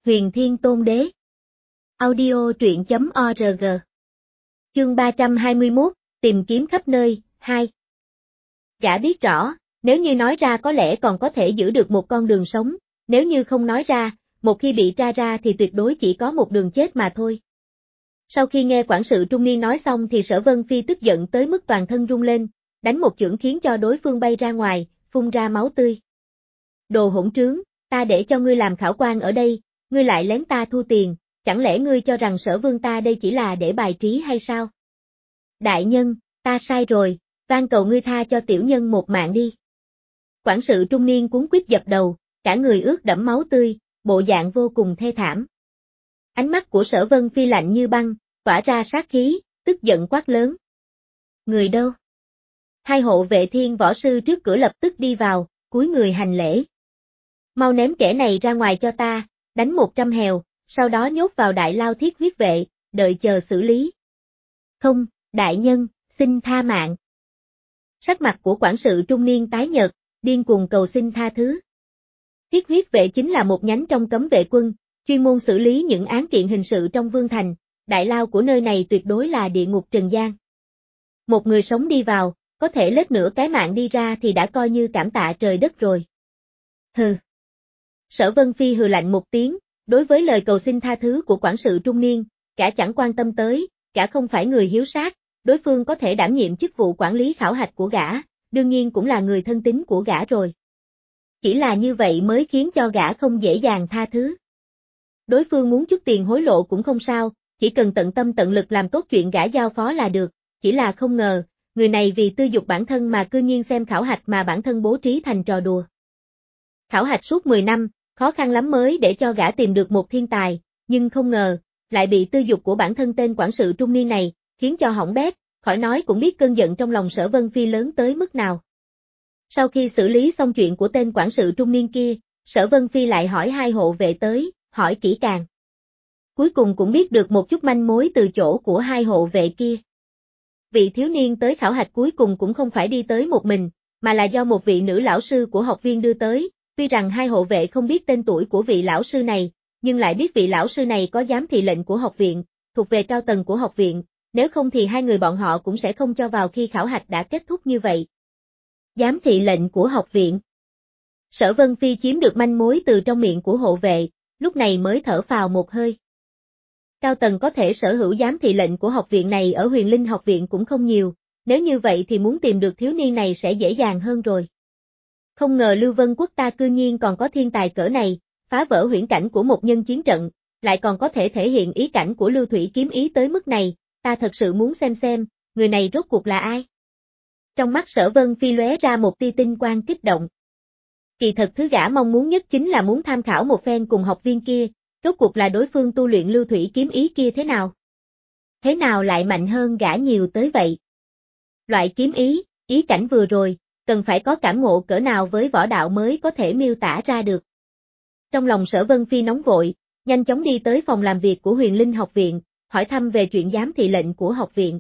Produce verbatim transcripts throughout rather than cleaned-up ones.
Huyền Thiên Tôn Đế. Audio truyện chấm org. Chương ba trăm hai mươi mốt, tìm kiếm khắp nơi, hai. Gã biết rõ, nếu như nói ra có lẽ còn có thể giữ được một con đường sống, nếu như không nói ra, một khi bị tra ra thì tuyệt đối chỉ có một đường chết mà thôi. Sau khi nghe quản sự trung niên nói xong thì Sở Vân Phi tức giận tới mức toàn thân rung lên, đánh một chưởng khiến cho đối phương bay ra ngoài, phun ra máu tươi. Đồ hỗn trướng, ta để cho ngươi làm khảo quan ở đây, ngươi lại lén ta thu tiền, chẳng lẽ ngươi cho rằng Sở Vương ta đây chỉ là để bài trí hay sao? Đại nhân, ta sai rồi, van cầu ngươi tha cho tiểu nhân một mạng đi. Quản sự trung niên cuống quýt dập đầu, cả người ướt đẫm máu tươi, bộ dạng vô cùng thê thảm. Ánh mắt của Sở Vân Phi lạnh như băng, tỏa ra sát khí, tức giận quát lớn. Người đâu? Hai hộ vệ thiên võ sư trước cửa lập tức đi vào, cúi người hành lễ. Mau ném kẻ này ra ngoài cho ta, đánh một trăm hèo, sau đó nhốt vào đại lao thiết huyết vệ, đợi chờ xử lý. Không, đại nhân, xin tha mạng. Sắc mặt của quản sự trung niên tái nhợt, điên cuồng cầu xin tha thứ. Thiết huyết vệ chính là một nhánh trong cấm vệ quân, chuyên môn xử lý những án kiện hình sự trong vương thành, đại lao của nơi này tuyệt đối là địa ngục trần gian. Một người sống đi vào, có thể lết nửa cái mạng đi ra thì đã coi như cảm tạ trời đất rồi. Hừ. Sở Vân Phi hừ lạnh một tiếng, đối với lời cầu xin tha thứ của quản sự trung niên, gã chẳng quan tâm tới, gã không phải người hiếu sát, đối phương có thể đảm nhiệm chức vụ quản lý khảo hạch của gã, đương nhiên cũng là người thân tín của gã rồi. Chỉ là như vậy mới khiến cho gã không dễ dàng tha thứ. Đối phương muốn chút tiền hối lộ cũng không sao, chỉ cần tận tâm tận lực làm tốt chuyện gã giao phó là được, chỉ là không ngờ, người này vì tư dục bản thân mà cư nhiên xem khảo hạch mà bản thân bố trí thành trò đùa. Khảo hạch suốt mười năm, khó khăn lắm mới để cho gã tìm được một thiên tài, nhưng không ngờ, lại bị tư dục của bản thân tên quản sự trung niên này, khiến cho hỏng bét, khỏi nói cũng biết cơn giận trong lòng Sở Vân Phi lớn tới mức nào. Sau khi xử lý xong chuyện của tên quản sự trung niên kia, Sở Vân Phi lại hỏi hai hộ vệ tới, hỏi kỹ càng. Cuối cùng cũng biết được một chút manh mối từ chỗ của hai hộ vệ kia. Vị thiếu niên tới khảo hạch cuối cùng cũng không phải đi tới một mình, mà là do một vị nữ lão sư của học viên đưa tới. Tuy rằng hai hộ vệ không biết tên tuổi của vị lão sư này, nhưng lại biết vị lão sư này có giám thị lệnh của học viện, thuộc về cao tầng của học viện, nếu không thì hai người bọn họ cũng sẽ không cho vào khi khảo hạch đã kết thúc như vậy. Giám thị lệnh của học viện. Sở Vân Phi chiếm được manh mối từ trong miệng của hộ vệ, lúc này mới thở phào một hơi. Cao tầng có thể sở hữu giám thị lệnh của học viện này ở Huyền Linh học viện cũng không nhiều, nếu như vậy thì muốn tìm được thiếu niên này sẽ dễ dàng hơn rồi. Không ngờ Lưu Vân Quốc ta cư nhiên còn có thiên tài cỡ này, phá vỡ huyễn cảnh của một nhân chiến trận, lại còn có thể thể hiện ý cảnh của Lưu Thủy kiếm ý tới mức này, ta thật sự muốn xem xem, người này rốt cuộc là ai? Trong mắt Sở Vân Phi lóe ra một tia tinh quang kích động. Kỳ thật thứ gã mong muốn nhất chính là muốn tham khảo một phen cùng học viên kia, rốt cuộc là đối phương tu luyện Lưu Thủy kiếm ý kia thế nào? Thế nào lại mạnh hơn gã nhiều tới vậy? Loại kiếm ý, ý cảnh vừa rồi, cần phải có cảm ngộ cỡ nào với võ đạo mới có thể miêu tả ra được. Trong lòng Sở Vân Phi nóng vội, nhanh chóng đi tới phòng làm việc của Huyền Linh học viện, hỏi thăm về chuyện giám thị lệnh của học viện.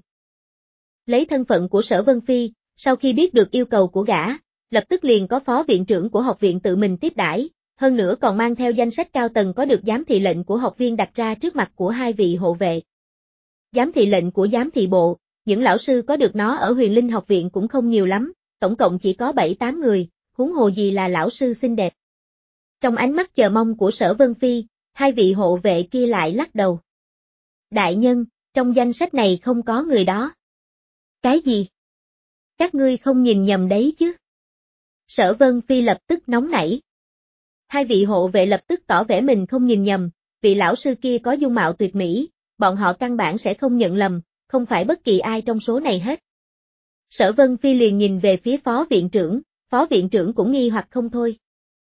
Lấy thân phận của Sở Vân Phi, sau khi biết được yêu cầu của gã, lập tức liền có phó viện trưởng của học viện tự mình tiếp đãi, hơn nữa còn mang theo danh sách cao tầng có được giám thị lệnh của học viên đặt ra trước mặt của hai vị hộ vệ. Giám thị lệnh của giám thị bộ, những lão sư có được nó ở Huyền Linh học viện cũng không nhiều lắm, tổng cộng chỉ có bảy tám người, huống hồ gì là lão sư xinh đẹp. Trong ánh mắt chờ mong của Sở Vân Phi, hai vị hộ vệ kia lại lắc đầu. Đại nhân, trong danh sách này không có người đó. Cái gì? Các ngươi không nhìn nhầm đấy chứ? Sở Vân Phi lập tức nóng nảy. Hai vị hộ vệ lập tức tỏ vẻ mình không nhìn nhầm, vị lão sư kia có dung mạo tuyệt mỹ, bọn họ căn bản sẽ không nhận lầm, không phải bất kỳ ai trong số này hết. Sở Vân Phi liền nhìn về phía phó viện trưởng, phó viện trưởng cũng nghi hoặc không thôi.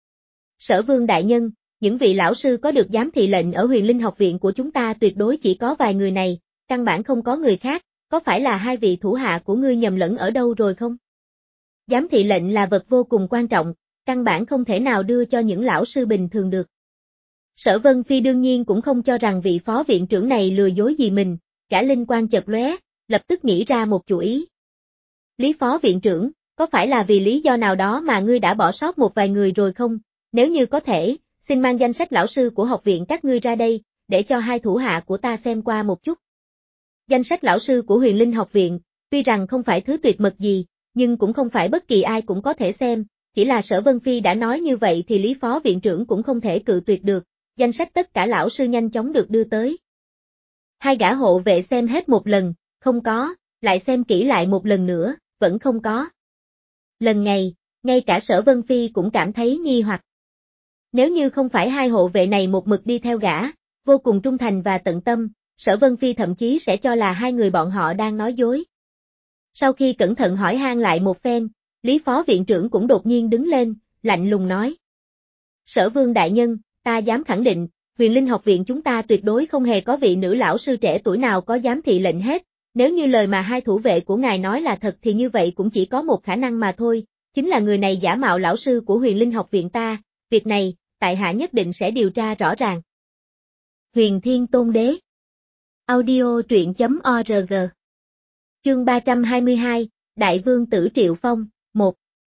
Sở Vương đại nhân, những vị lão sư có được giám thị lệnh ở Huyền Linh học viện của chúng ta tuyệt đối chỉ có vài người này, căn bản không có người khác, có phải là hai vị thủ hạ của ngươi nhầm lẫn ở đâu rồi không? Giám thị lệnh là vật vô cùng quan trọng, căn bản không thể nào đưa cho những lão sư bình thường được. Sở Vân Phi đương nhiên cũng không cho rằng vị phó viện trưởng này lừa dối gì mình, cả linh quang chợt lóe, lập tức nghĩ ra một chủ ý. Lý phó viện trưởng, có phải là vì lý do nào đó mà ngươi đã bỏ sót một vài người rồi không? Nếu như có thể, xin mang danh sách lão sư của học viện các ngươi ra đây, để cho hai thủ hạ của ta xem qua một chút. Danh sách lão sư của Huyền Linh học viện, tuy rằng không phải thứ tuyệt mật gì, nhưng cũng không phải bất kỳ ai cũng có thể xem, chỉ là Sở Vân Phi đã nói như vậy thì Lý Phó viện trưởng cũng không thể cự tuyệt được, danh sách tất cả lão sư nhanh chóng được đưa tới. Hai gã hộ vệ xem hết một lần, không có, lại xem kỹ lại một lần nữa, vẫn không có. Lần này, ngay cả Sở Vân Phi cũng cảm thấy nghi hoặc. Nếu như không phải hai hộ vệ này một mực đi theo gã, vô cùng trung thành và tận tâm, Sở Vân Phi thậm chí sẽ cho là hai người bọn họ đang nói dối. Sau khi cẩn thận hỏi han lại một phen, Lý Phó viện trưởng cũng đột nhiên đứng lên, lạnh lùng nói. Sở Vương đại nhân, ta dám khẳng định, Huyền Linh học viện chúng ta tuyệt đối không hề có vị nữ lão sư trẻ tuổi nào có giám thị lệnh hết, nếu như lời mà hai thủ vệ của ngài nói là thật thì như vậy cũng chỉ có một khả năng mà thôi, chính là người này giả mạo lão sư của Huyền Linh học viện ta, việc này, tại hạ nhất định sẽ điều tra rõ ràng. Huyền Thiên Tôn Đế Audio truyện.org Chương ba trăm hai mươi hai, Đại Vương Tử Triệu Phong, một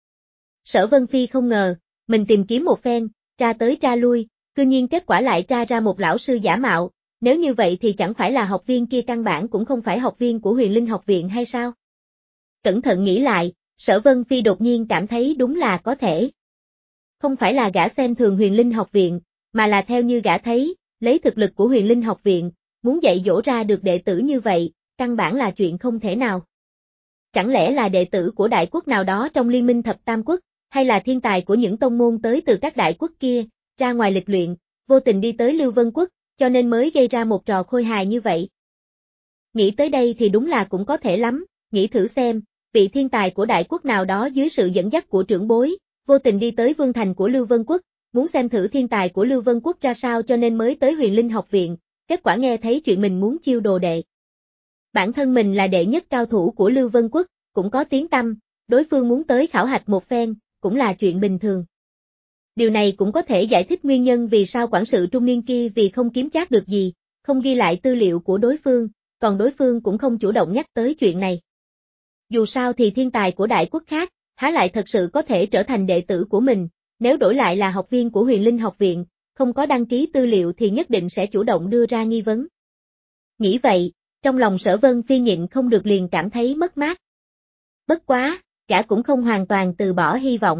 Sở Vân Phi không ngờ, mình tìm kiếm một phen, tra tới tra lui, cư nhiên kết quả lại tra ra một lão sư giả mạo, nếu như vậy thì chẳng phải là học viên kia căn bản cũng không phải học viên của Huyền Linh học viện hay sao? Cẩn thận nghĩ lại, Sở Vân Phi đột nhiên cảm thấy đúng là có thể. Không phải là gã xem thường Huyền Linh học viện, mà là theo như gã thấy, lấy thực lực của Huyền Linh học viện, muốn dạy dỗ ra được đệ tử như vậy, căn bản là chuyện không thể nào. Chẳng lẽ là đệ tử của đại quốc nào đó trong liên minh thập tam quốc, hay là thiên tài của những tông môn tới từ các đại quốc kia, ra ngoài lịch luyện, vô tình đi tới Lưu Vân Quốc, cho nên mới gây ra một trò khôi hài như vậy. Nghĩ tới đây thì đúng là cũng có thể lắm, nghĩ thử xem, vị thiên tài của đại quốc nào đó dưới sự dẫn dắt của trưởng bối, vô tình đi tới vương thành của Lưu Vân Quốc, muốn xem thử thiên tài của Lưu Vân Quốc ra sao cho nên mới tới Huyền Linh học viện, kết quả nghe thấy chuyện mình muốn chiêu đồ đệ. Bản thân mình là đệ nhất cao thủ của Lưu Vân Quốc, cũng có tiếng tăm, đối phương muốn tới khảo hạch một phen, cũng là chuyện bình thường. Điều này cũng có thể giải thích nguyên nhân vì sao quản sự trung niên kia vì không kiếm trác được gì, không ghi lại tư liệu của đối phương, còn đối phương cũng không chủ động nhắc tới chuyện này. Dù sao thì thiên tài của đại quốc khác, há lại thật sự có thể trở thành đệ tử của mình, nếu đổi lại là học viên của Huyền Linh học viện, không có đăng ký tư liệu thì nhất định sẽ chủ động đưa ra nghi vấn. Nghĩ vậy, trong lòng Sở Vân Phi nhịn không được liền cảm thấy mất mát. Bất quá, gã cũng không hoàn toàn từ bỏ hy vọng.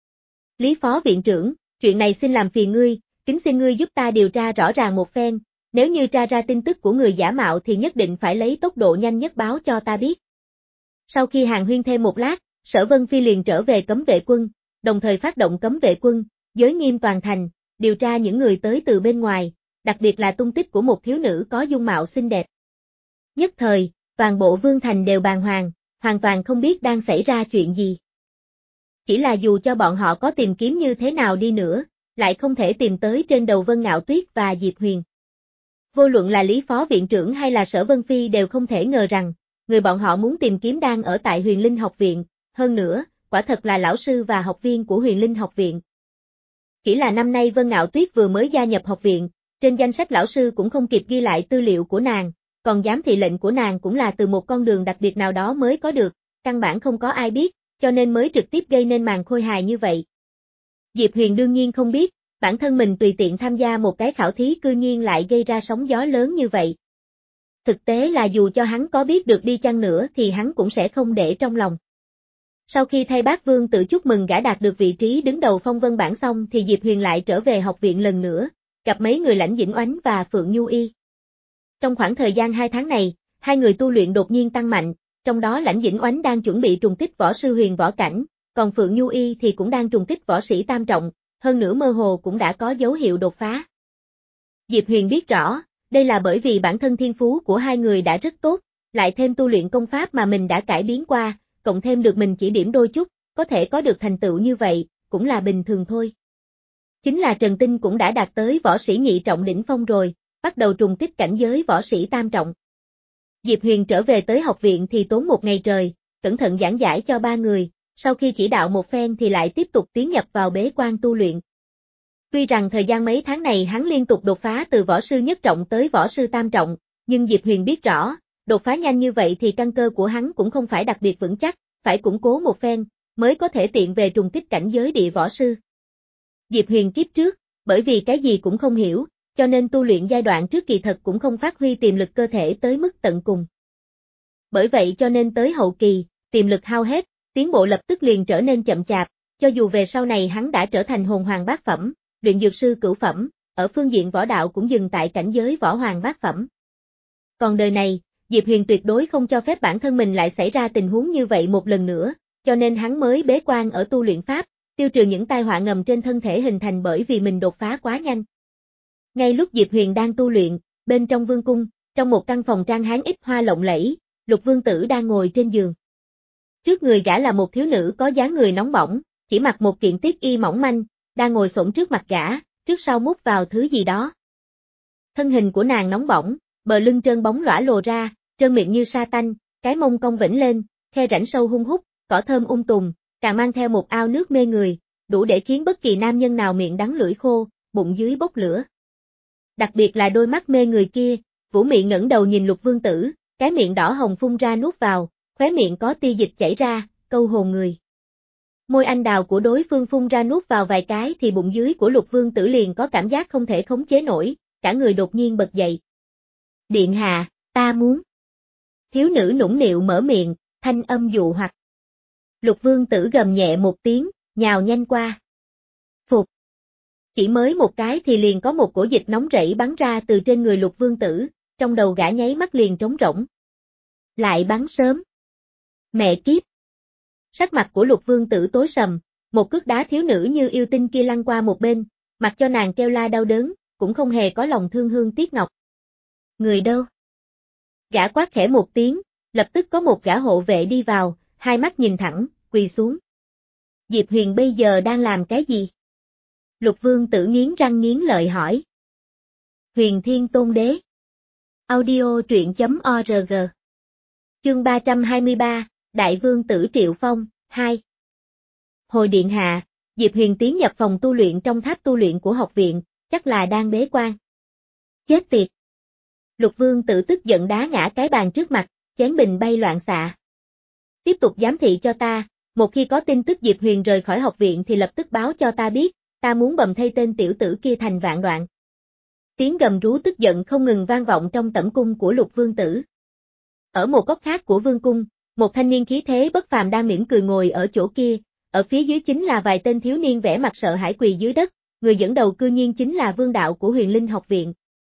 Lý Phó viện trưởng, chuyện này xin làm phiền ngươi, kính xin ngươi giúp ta điều tra rõ ràng một phen, nếu như tra ra tin tức của người giả mạo thì nhất định phải lấy tốc độ nhanh nhất báo cho ta biết. Sau khi hàn huyên thêm một lát, Sở Vân Phi liền trở về cấm vệ quân, đồng thời phát động cấm vệ quân, giới nghiêm toàn thành, điều tra những người tới từ bên ngoài, đặc biệt là tung tích của một thiếu nữ có dung mạo xinh đẹp. Nhất thời, toàn bộ vương thành đều bàng hoàng, hoàn toàn không biết đang xảy ra chuyện gì. Chỉ là dù cho bọn họ có tìm kiếm như thế nào đi nữa, lại không thể tìm tới trên đầu Vân Ngạo Tuyết và Diệp Huyền. Vô luận là Lý Phó viện trưởng hay là Sở Vân Phi đều không thể ngờ rằng, người bọn họ muốn tìm kiếm đang ở tại Huyền Linh học viện, hơn nữa, quả thật là lão sư và học viên của Huyền Linh học viện. Chỉ là năm nay Vân Ngạo Tuyết vừa mới gia nhập học viện, trên danh sách lão sư cũng không kịp ghi lại tư liệu của nàng, còn giám thị lệnh của nàng cũng là từ một con đường đặc biệt nào đó mới có được, căn bản không có ai biết, cho nên mới trực tiếp gây nên màn khôi hài như vậy. Diệp Huyền đương nhiên không biết, bản thân mình tùy tiện tham gia một cái khảo thí cư nhiên lại gây ra sóng gió lớn như vậy. Thực tế là dù cho hắn có biết được đi chăng nữa thì hắn cũng sẽ không để trong lòng. Sau khi thay Bác Vương tự chúc mừng gã đạt được vị trí đứng đầu phong vân bảng xong thì Diệp Huyền lại trở về học viện lần nữa, gặp mấy người Lãnh Dĩnh Oánh và Phượng Nhu Y. Trong khoảng thời gian hai tháng này, hai người tu luyện đột nhiên tăng mạnh, trong đó Lãnh Dĩnh Oánh đang chuẩn bị trùng kích võ sư huyền võ cảnh, còn Phượng Nhu Y thì cũng đang trùng kích võ sĩ tam trọng, hơn nữa mơ hồ cũng đã có dấu hiệu đột phá. Diệp Huyền biết rõ, đây là bởi vì bản thân thiên phú của hai người đã rất tốt, lại thêm tu luyện công pháp mà mình đã cải biến qua, cộng thêm được mình chỉ điểm đôi chút, có thể có được thành tựu như vậy, cũng là bình thường thôi. Chính là Trần Tinh cũng đã đạt tới võ sĩ nhị trọng đỉnh phong rồi, bắt đầu trùng kích cảnh giới võ sĩ tam trọng. Diệp Huyền trở về tới học viện thì tốn một ngày trời, cẩn thận giảng giải cho ba người, sau khi chỉ đạo một phen thì lại tiếp tục tiến nhập vào bế quan tu luyện. Tuy rằng thời gian mấy tháng này hắn liên tục đột phá từ võ sư nhất trọng tới võ sư tam trọng, nhưng Diệp Huyền biết rõ, đột phá nhanh như vậy thì căn cơ của hắn cũng không phải đặc biệt vững chắc, phải củng cố một phen, mới có thể tiện về trùng kích cảnh giới địa võ sư. Diệp Huyền kiếp trước, bởi vì cái gì cũng không hiểu, cho nên tu luyện giai đoạn trước kỳ thật cũng không phát huy tiềm lực cơ thể tới mức tận cùng. Bởi vậy cho nên tới hậu kỳ, tiềm lực hao hết, tiến bộ lập tức liền trở nên chậm chạp, cho dù về sau này hắn đã trở thành hồn hoàng bát phẩm, luyện dược sư cửu phẩm, ở phương diện võ đạo cũng dừng tại cảnh giới võ hoàng bát phẩm. Còn đời này, Diệp Huyền tuyệt đối không cho phép bản thân mình lại xảy ra tình huống như vậy một lần nữa, cho nên hắn mới bế quan ở tu luyện pháp, tiêu trừ những tai họa ngầm trên thân thể hình thành bởi vì mình đột phá quá nhanh. Ngay lúc Diệp Huyền đang tu luyện, bên trong vương cung, trong một căn phòng trang hán ít hoa lộng lẫy, Lục Vương Tử đang ngồi trên giường. Trước người gã là một thiếu nữ có dáng người nóng bỏng, chỉ mặc một kiện tiết y mỏng manh, đang ngồi xổm trước mặt gã, trước sau mút vào thứ gì đó. Thân hình của nàng nóng bỏng, bờ lưng trơn bóng lõa lồ ra, trơn miệng như sa tanh, cái mông cong vểnh lên, khe rãnh sâu hun hút, cỏ thơm ung tùm, càng mang theo một ao nước mê người, đủ để khiến bất kỳ nam nhân nào miệng đắng lưỡi khô, bụng dưới bốc lửa. Đặc biệt là đôi mắt mê người kia, Vũ Mị ngẩng đầu nhìn Lục Vương Tử, cái miệng đỏ hồng phun ra nuốt vào, khóe miệng có tia dịch chảy ra, câu hồn người. Môi anh đào của đối phương phun ra nuốt vào vài cái thì bụng dưới của Lục Vương Tử liền có cảm giác không thể khống chế nổi, cả người đột nhiên bật dậy. Điện hạ, ta muốn. Thiếu nữ nũng nịu mở miệng, thanh âm dụ hoặc. Lục Vương Tử gầm nhẹ một tiếng, nhào nhanh qua. Phục. Chỉ mới một cái thì liền có một cổ dịch nóng rẫy bắn ra từ trên người Lục Vương Tử, trong đầu gã nháy mắt liền trống rỗng. Lại bắn sớm. Mẹ kiếp. Sắc mặt của Lục Vương Tử tối sầm, một cước đá thiếu nữ như yêu tinh kia lăn qua một bên, mặc cho nàng kêu la đau đớn, cũng không hề có lòng thương hương tiếc ngọc. Người đâu? Gã quát khẽ một tiếng, lập tức có một gã hộ vệ đi vào, hai mắt nhìn thẳng, quỳ xuống. Diệp Huyền bây giờ đang làm cái gì? Lục Vương Tử nghiến răng nghiến lợi hỏi. Huyền Thiên Tôn Đế. Audio truyện chấm org. Chương ba trăm hai mươi ba, Đại Vương Tử Triệu Phong, hai. Hồi điện hạ, Diệp Huyền tiến nhập phòng tu luyện trong tháp tu luyện của học viện, chắc là đang bế quan. Chết tiệt. Lục Vương Tử tức giận đá ngã cái bàn trước mặt, chén bình bay loạn xạ. Tiếp tục giám thị cho ta, một khi có tin tức Diệp Huyền rời khỏi học viện thì lập tức báo cho ta biết, ta muốn bầm thây tên tiểu tử kia thành vạn đoạn. Tiếng gầm rú tức giận không ngừng vang vọng trong tẩm cung của Lục Vương Tử. Ở một góc khác của vương cung, một thanh niên khí thế bất phàm đang mỉm cười ngồi ở chỗ kia, ở phía dưới chính là vài tên thiếu niên vẻ mặt sợ hãi quỳ dưới đất, người dẫn đầu cư nhiên chính là vương đạo của Huyền Linh học viện.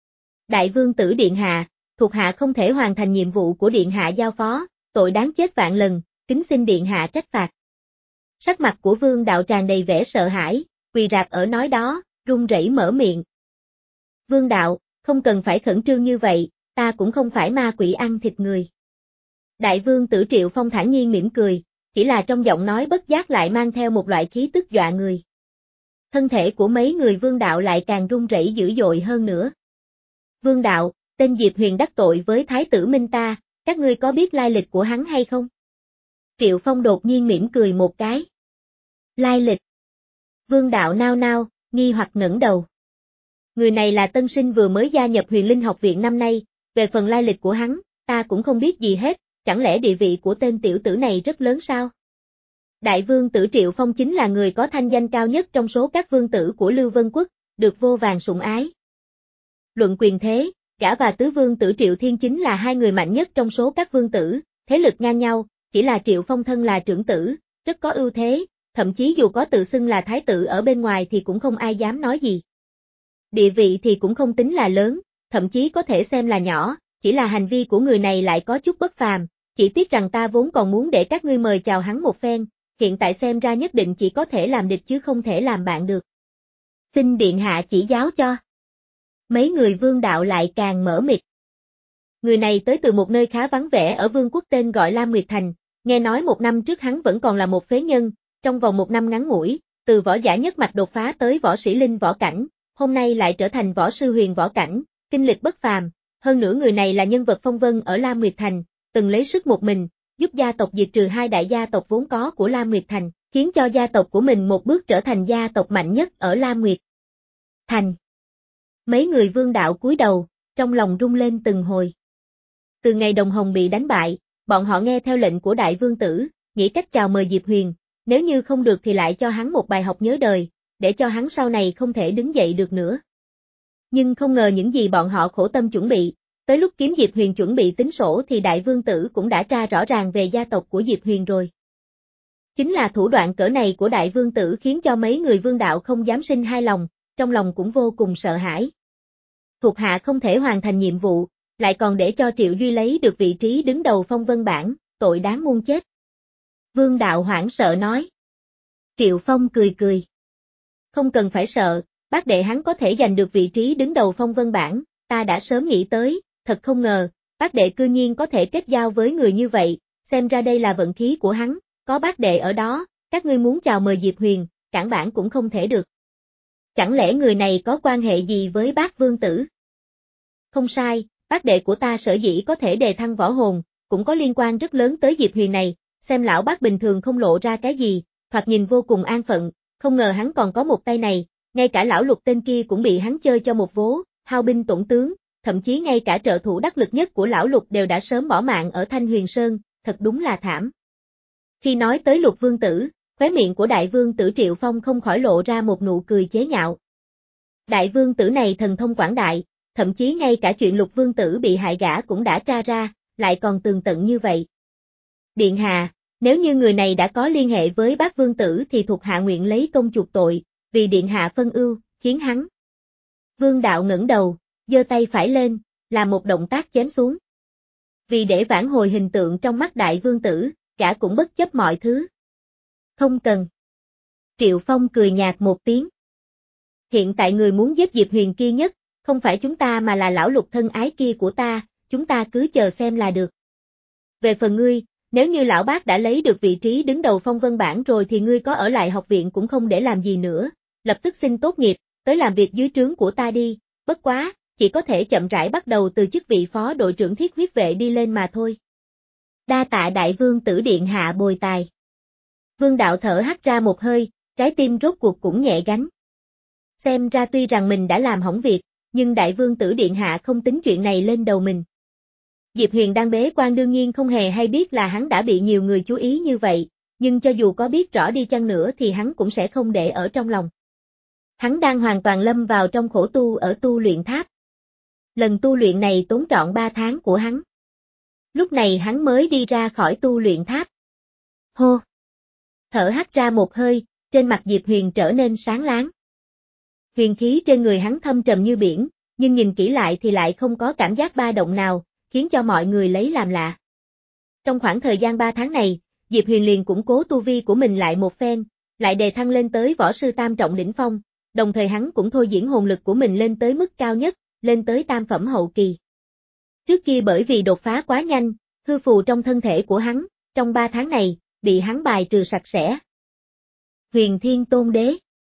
Đại Vương Tử điện hạ, thuộc hạ không thể hoàn thành nhiệm vụ của điện hạ giao phó, tội đáng chết vạn lần, kính xin điện hạ trách phạt. Sắc mặt của vương đạo tràn đầy vẻ sợ hãi, quỳ rạp ở nói đó, run rẩy mở miệng. Vương đạo, không cần phải khẩn trương như vậy, ta cũng không phải ma quỷ ăn thịt người. Đại Vương Tử Triệu Phong thản nhiên mỉm cười, chỉ là trong giọng nói bất giác lại mang theo một loại khí tức dọa người. Thân thể của mấy người vương đạo lại càng run rẩy dữ dội hơn nữa. Vương đạo, tên Diệp Huyền đắc tội với Thái tử Minh ta, các ngươi có biết lai lịch của hắn hay không? Triệu Phong đột nhiên mỉm cười một cái. Lai lịch. Vương đạo nao nao, nghi hoặc ngẩng đầu. Người này là tân sinh vừa mới gia nhập Huyền Linh học viện năm nay, về phần lai lịch của hắn, ta cũng không biết gì hết, chẳng lẽ địa vị của tên tiểu tử này rất lớn sao? Đại Vương Tử Triệu Phong chính là người có thanh danh cao nhất trong số các vương tử của Lưu Vân Quốc, được vô vàn sủng ái. Luận quyền thế, gã và tứ vương tử Triệu Thiên chính là hai người mạnh nhất trong số các vương tử, thế lực ngang nhau, chỉ là Triệu Phong thân là trưởng tử, rất có ưu thế, thậm chí dù có tự xưng là thái tử ở bên ngoài thì cũng không ai dám nói gì. Địa vị thì cũng không tính là lớn, thậm chí có thể xem là nhỏ, chỉ là hành vi của người này lại có chút bất phàm, chỉ tiếc rằng ta vốn còn muốn để các ngươi mời chào hắn một phen, hiện tại xem ra nhất định chỉ có thể làm địch chứ không thể làm bạn được. Xin điện hạ chỉ giáo cho. Mấy người vương đạo lại càng mở mịt. Người này tới từ một nơi khá vắng vẻ ở vương quốc tên gọi Lam Nguyệt Thành, nghe nói một năm trước hắn vẫn còn là một phế nhân, trong vòng một năm ngắn ngủi, từ võ giả nhất mạch đột phá tới võ sĩ linh võ cảnh, hôm nay lại trở thành võ sư huyền võ cảnh, kinh lịch bất phàm, hơn nữa người này là nhân vật phong vân ở Lam Nguyệt Thành, từng lấy sức một mình, giúp gia tộc diệt trừ hai đại gia tộc vốn có của Lam Nguyệt Thành, khiến cho gia tộc của mình một bước trở thành gia tộc mạnh nhất ở Lam Nguyệt Thành. Mấy người vương đạo cúi đầu, trong lòng rung lên từng hồi. Từ ngày Đồng Hồng bị đánh bại, bọn họ nghe theo lệnh của Đại Vương Tử, nghĩ cách chào mời Diệp Huyền, nếu như không được thì lại cho hắn một bài học nhớ đời, để cho hắn sau này không thể đứng dậy được nữa. Nhưng không ngờ những gì bọn họ khổ tâm chuẩn bị, tới lúc kiếm Diệp Huyền chuẩn bị tính sổ thì đại vương tử cũng đã tra rõ ràng về gia tộc của Diệp Huyền rồi. Chính là thủ đoạn cỡ này của đại vương tử khiến cho mấy người vương đạo không dám sinh hai lòng, trong lòng cũng vô cùng sợ hãi. Thuộc hạ không thể hoàn thành nhiệm vụ, lại còn để cho Triệu Duy lấy được vị trí đứng đầu phong vân bảng, tội đáng muôn chết. Vương đạo hoảng sợ nói. Triệu Phong cười cười. Không cần phải sợ, bác đệ hắn có thể giành được vị trí đứng đầu phong vân bảng, ta đã sớm nghĩ tới, thật không ngờ, bác đệ cư nhiên có thể kết giao với người như vậy, xem ra đây là vận khí của hắn, có bác đệ ở đó, các ngươi muốn chào mời Diệp Huyền, cản bản cũng không thể được. Chẳng lẽ người này có quan hệ gì với bác vương tử? Không sai, bác đệ của ta sở dĩ có thể đề thăng võ hồn, cũng có liên quan rất lớn tới Diệp Huyền này, xem lão bác bình thường không lộ ra cái gì, thoạt nhìn vô cùng an phận, không ngờ hắn còn có một tay này, ngay cả lão Lục tên kia cũng bị hắn chơi cho một vố, hao binh tổn tướng, thậm chí ngay cả trợ thủ đắc lực nhất của lão Lục đều đã sớm bỏ mạng ở Thanh Huyền Sơn, thật đúng là thảm. Khi nói tới Lục vương tử, khóe miệng của đại vương tử Triệu Phong không khỏi lộ ra một nụ cười chế nhạo. Đại vương tử này thần thông quảng đại, thậm chí ngay cả chuyện Lục vương tử bị hại gã cũng đã tra ra, lại còn tường tận như vậy. Điện hạ, nếu như người này đã có liên hệ với bác vương tử thì thuộc hạ nguyện lấy công chuộc tội, vì điện hạ phân ưu, khiến hắn. Vương đạo ngẩng đầu, giơ tay phải lên, làm một động tác chém xuống. Vì để vãn hồi hình tượng trong mắt đại vương tử, gã cũng bất chấp mọi thứ. Không cần. Triệu Phong cười nhạt một tiếng. Hiện tại người muốn giết Diệp Huyền kia nhất, không phải chúng ta mà là lão Lục thân ái kia của ta, chúng ta cứ chờ xem là được. Về phần ngươi, nếu như lão bác đã lấy được vị trí đứng đầu phong vân bảng rồi thì ngươi có ở lại học viện cũng không để làm gì nữa, lập tức xin tốt nghiệp, tới làm việc dưới trướng của ta đi, bất quá, chỉ có thể chậm rãi bắt đầu từ chức vị phó đội trưởng thiết huyết vệ đi lên mà thôi. Đa tạ đại vương tử điện hạ bồi tài. Vương đạo thở hắt ra một hơi, trái tim rốt cuộc cũng nhẹ gánh. Xem ra tuy rằng mình đã làm hỏng việc, nhưng đại vương tử điện hạ không tính chuyện này lên đầu mình. Diệp Huyền đang bế quan đương nhiên không hề hay biết là hắn đã bị nhiều người chú ý như vậy, nhưng cho dù có biết rõ đi chăng nữa thì hắn cũng sẽ không để ở trong lòng. Hắn đang hoàn toàn lâm vào trong khổ tu ở tu luyện tháp. Lần tu luyện này tốn trọn ba tháng của hắn. Lúc này hắn mới đi ra khỏi tu luyện tháp. Hô! Thở hắt ra một hơi, trên mặt Diệp Huyền trở nên sáng láng. Huyền khí trên người hắn thâm trầm như biển, nhưng nhìn kỹ lại thì lại không có cảm giác ba động nào, khiến cho mọi người lấy làm lạ. Trong khoảng thời gian ba tháng này, Diệp Huyền liền củng cố tu vi của mình lại một phen, lại đề thăng lên tới võ sư tam trọng đỉnh phong, đồng thời hắn cũng thôi diễn hồn lực của mình lên tới mức cao nhất, lên tới tam phẩm hậu kỳ. Trước kia bởi vì đột phá quá nhanh, hư phù trong thân thể của hắn, trong ba tháng này, bị hắn bài trừ sạch sẽ. Huyền Thiên Tôn Đế.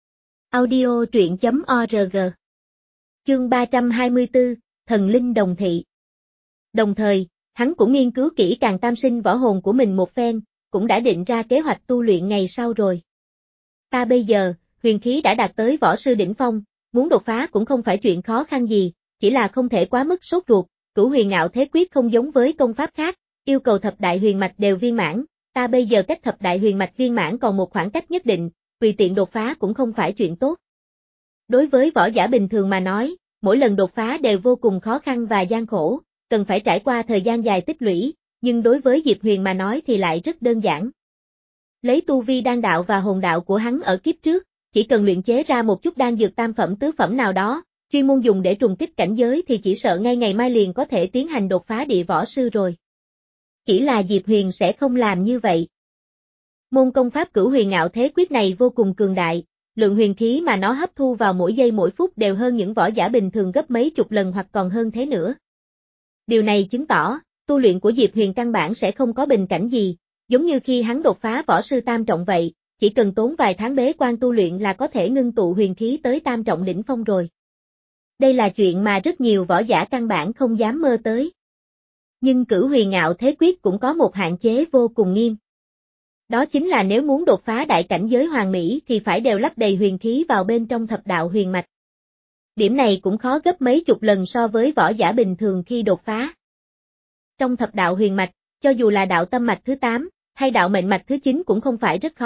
Audio truyện chấm org. Chương ba trăm hai mươi tư, Thần Linh Đồng Thị. Đồng thời, hắn cũng nghiên cứu kỹ càng tam sinh võ hồn của mình một phen, cũng đã định ra kế hoạch tu luyện ngày sau rồi. Ta bây giờ, huyền khí đã đạt tới võ sư đỉnh phong, muốn đột phá cũng không phải chuyện khó khăn gì, chỉ là không thể quá mức sốt ruột, Cửu Huyền Ngạo Thế Quyết không giống với công pháp khác, yêu cầu thập đại huyền mạch đều viên mãn, ta bây giờ cách thập đại huyền mạch viên mãn còn một khoảng cách nhất định, tùy tiện đột phá cũng không phải chuyện tốt. Đối với võ giả bình thường mà nói, mỗi lần đột phá đều vô cùng khó khăn và gian khổ, cần phải trải qua thời gian dài tích lũy, nhưng đối với Diệp Huyền mà nói thì lại rất đơn giản. Lấy tu vi đan đạo và hồn đạo của hắn ở kiếp trước, chỉ cần luyện chế ra một chút đan dược tam phẩm tứ phẩm nào đó, chuyên môn dùng để trùng kích cảnh giới thì chỉ sợ ngay ngày mai liền có thể tiến hành đột phá địa võ sư rồi. Chỉ là Diệp Huyền sẽ không làm như vậy. Môn công pháp Cửu Huyền Ngạo Thế Quyết này vô cùng cường đại, lượng huyền khí mà nó hấp thu vào mỗi giây mỗi phút đều hơn những võ giả bình thường gấp mấy chục lần hoặc còn hơn thế nữa. Điều này chứng tỏ, tu luyện của Diệp Huyền căn bản sẽ không có bình cảnh gì, giống như khi hắn đột phá võ sư tam trọng vậy, chỉ cần tốn vài tháng bế quan tu luyện là có thể ngưng tụ huyền khí tới tam trọng đỉnh phong rồi. Đây là chuyện mà rất nhiều võ giả căn bản không dám mơ tới. Nhưng Cửu Huyền Ngạo Thế Quyết cũng có một hạn chế vô cùng nghiêm. Đó chính là nếu muốn đột phá đại cảnh giới hoàn mỹ thì phải đều lắp đầy huyền khí vào bên trong thập đạo huyền mạch. Điểm này cũng khó gấp mấy chục lần so với võ giả bình thường khi đột phá. Trong thập đạo huyền mạch, cho dù là đạo tâm mạch thứ tám, hay đạo mệnh mạch thứ chín cũng không phải rất khó,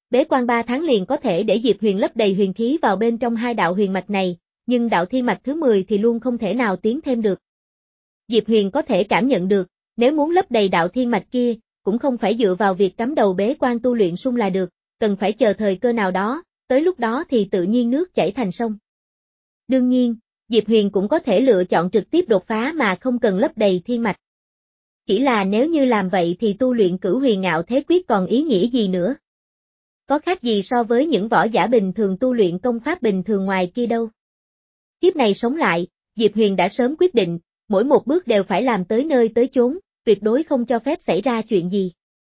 bế quan ba tháng liền có thể để Diệp Huyền lấp đầy huyền khí vào bên trong hai đạo huyền mạch này, nhưng đạo thiên mạch thứ mười thì luôn không thể nào tiến thêm được. Diệp Huyền có thể cảm nhận được, nếu muốn lấp đầy đạo thiên mạch kia, cũng không phải dựa vào việc cắm đầu bế quan tu luyện sung là được, cần phải chờ thời cơ nào đó, tới lúc đó thì tự nhiên nước chảy thành sông. Đương nhiên, Diệp Huyền cũng có thể lựa chọn trực tiếp đột phá mà không cần lấp đầy thiên mạch. Chỉ là nếu như làm vậy thì tu luyện Cửu Huyền Ngạo Thế Quyết còn ý nghĩa gì nữa? Có khác gì so với những võ giả bình thường tu luyện công pháp bình thường ngoài kia đâu. Kiếp này sống lại, Diệp Huyền đã sớm quyết định, mỗi một bước đều phải làm tới nơi tới chốn, tuyệt đối không cho phép xảy ra chuyện gì.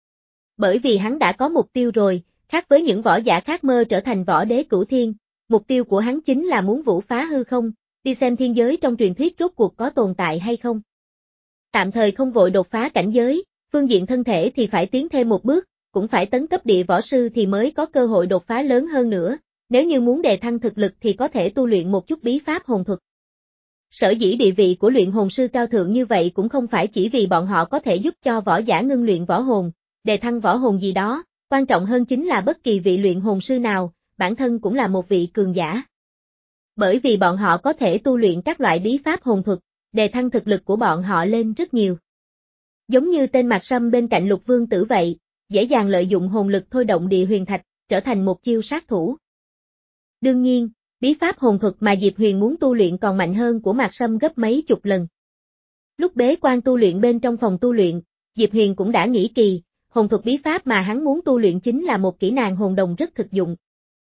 Bởi vì hắn đã có mục tiêu rồi, khác với những võ giả khác mơ trở thành võ đế cửu thiên, mục tiêu của hắn chính là muốn vũ phá hư không, đi xem thiên giới trong truyền thuyết rốt cuộc có tồn tại hay không. Tạm thời không vội đột phá cảnh giới, phương diện thân thể thì phải tiến thêm một bước, cũng phải tấn cấp địa võ sư thì mới có cơ hội đột phá lớn hơn nữa, nếu như muốn đề thăng thực lực thì có thể tu luyện một chút bí pháp hồn thuật. Sở dĩ địa vị của luyện hồn sư cao thượng như vậy cũng không phải chỉ vì bọn họ có thể giúp cho võ giả ngưng luyện võ hồn, đề thăng võ hồn gì đó, quan trọng hơn chính là bất kỳ vị luyện hồn sư nào, bản thân cũng là một vị cường giả. Bởi vì bọn họ có thể tu luyện các loại bí pháp hồn thuật, đề thăng thực lực của bọn họ lên rất nhiều. Giống như tên Mạc Sâm bên cạnh Lục Vương Tử vậy, dễ dàng lợi dụng hồn lực thôi động địa huyền thạch, trở thành một chiêu sát thủ. Đương nhiên, bí pháp hồn thuật mà Diệp Huyền muốn tu luyện còn mạnh hơn của Mạc Sâm gấp mấy chục lần. Lúc bế quan tu luyện bên trong phòng tu luyện, Diệp Huyền cũng đã nghĩ kỳ, hồn thuật bí pháp mà hắn muốn tu luyện chính là một kỹ năng hồn đồng rất thực dụng.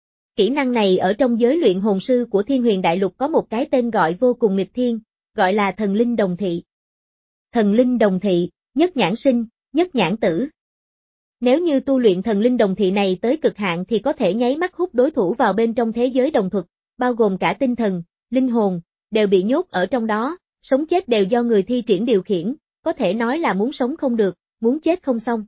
Kỹ năng này ở trong giới luyện hồn sư của Thiên Huyền Đại Lục có một cái tên gọi vô cùng nghịch thiên, gọi là thần linh đồng thị. Thần linh đồng thị, nhất nhãn sinh, nhất nhãn tử. Nếu như tu luyện thần linh đồng thị này tới cực hạn thì có thể nháy mắt hút đối thủ vào bên trong thế giới đồng thuật, bao gồm cả tinh thần, linh hồn, đều bị nhốt ở trong đó, sống chết đều do người thi triển điều khiển, có thể nói là muốn sống không được, muốn chết không xong.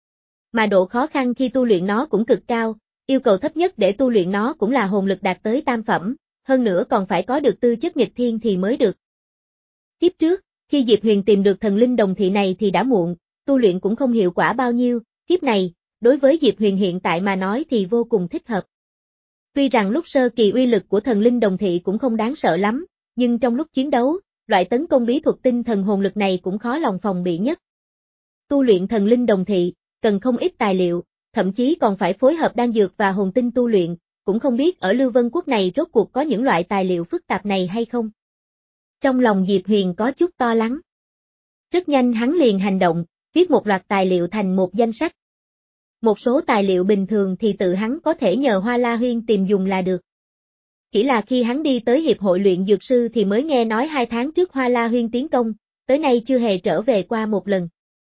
Mà độ khó khăn khi tu luyện nó cũng cực cao, yêu cầu thấp nhất để tu luyện nó cũng là hồn lực đạt tới tam phẩm, hơn nữa còn phải có được tư chất nghịch thiên thì mới được. Kiếp trước, khi Diệp Huyền tìm được thần linh đồng thị này thì đã muộn, tu luyện cũng không hiệu quả bao nhiêu, kiếp này, đối với Diệp Huyền hiện tại mà nói thì vô cùng thích hợp. Tuy rằng lúc sơ kỳ uy lực của thần linh đồng thị cũng không đáng sợ lắm, nhưng trong lúc chiến đấu, loại tấn công bí thuật tinh thần hồn lực này cũng khó lòng phòng bị nhất. Tu luyện thần linh đồng thị, cần không ít tài liệu, thậm chí còn phải phối hợp đan dược và hồn tinh tu luyện, cũng không biết ở Lưu Vân Quốc này rốt cuộc có những loại tài liệu phức tạp này hay không. Trong lòng Diệp Huyền có chút to lắng. Rất nhanh hắn liền hành động, viết một loạt tài liệu thành một danh sách. Một số tài liệu bình thường thì tự hắn có thể nhờ Hoa La Huyên tìm dùng là được. Chỉ là khi hắn đi tới Hiệp hội luyện dược sư thì mới nghe nói hai tháng trước Hoa La Huyên tiến công, tới nay chưa hề trở về qua một lần.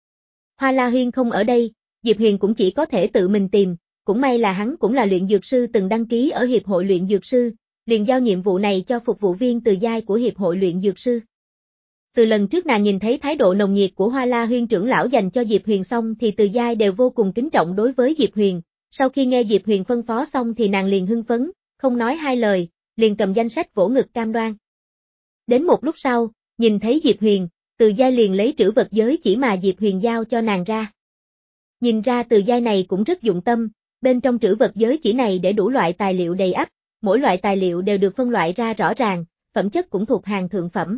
Hoa La Huyên không ở đây, Diệp Huyền cũng chỉ có thể tự mình tìm, cũng may là hắn cũng là luyện dược sư từng đăng ký ở Hiệp hội luyện dược sư, liền giao nhiệm vụ này cho phục vụ viên Từ Giai của Hiệp hội luyện dược sư. Từ lần trước nàng nhìn thấy thái độ nồng nhiệt của Hoa La Huyên trưởng lão dành cho Diệp Huyền xong thì Từ Giai đều vô cùng kính trọng đối với Diệp Huyền, sau khi nghe Diệp Huyền phân phó xong thì nàng liền hưng phấn, không nói hai lời, liền cầm danh sách vỗ ngực cam đoan. Đến một lúc sau, nhìn thấy Diệp Huyền, Từ Giai liền lấy trữ vật giới chỉ mà Diệp Huyền giao cho nàng ra. Nhìn ra Từ Giai này cũng rất dụng tâm, bên trong trữ vật giới chỉ này để đủ loại tài liệu đầy ắp, mỗi loại tài liệu đều được phân loại ra rõ ràng, phẩm chất cũng thuộc hàng thượng phẩm.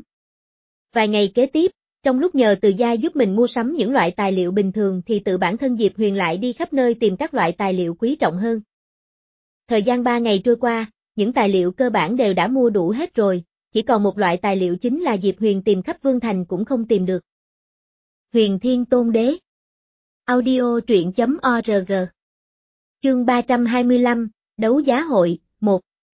Vài ngày kế tiếp, trong lúc nhờ Từ Giai giúp mình mua sắm những loại tài liệu bình thường thì tự bản thân Diệp Huyền lại đi khắp nơi tìm các loại tài liệu quý trọng hơn. Thời gian ba ngày trôi qua, những tài liệu cơ bản đều đã mua đủ hết rồi, chỉ còn một loại tài liệu chính là Diệp Huyền tìm khắp Vương Thành cũng không tìm được. Huyền Thiên Tôn Đế. Audio truyện chấm org. Chương ba trăm hai mươi lăm, Đấu giá hội, một.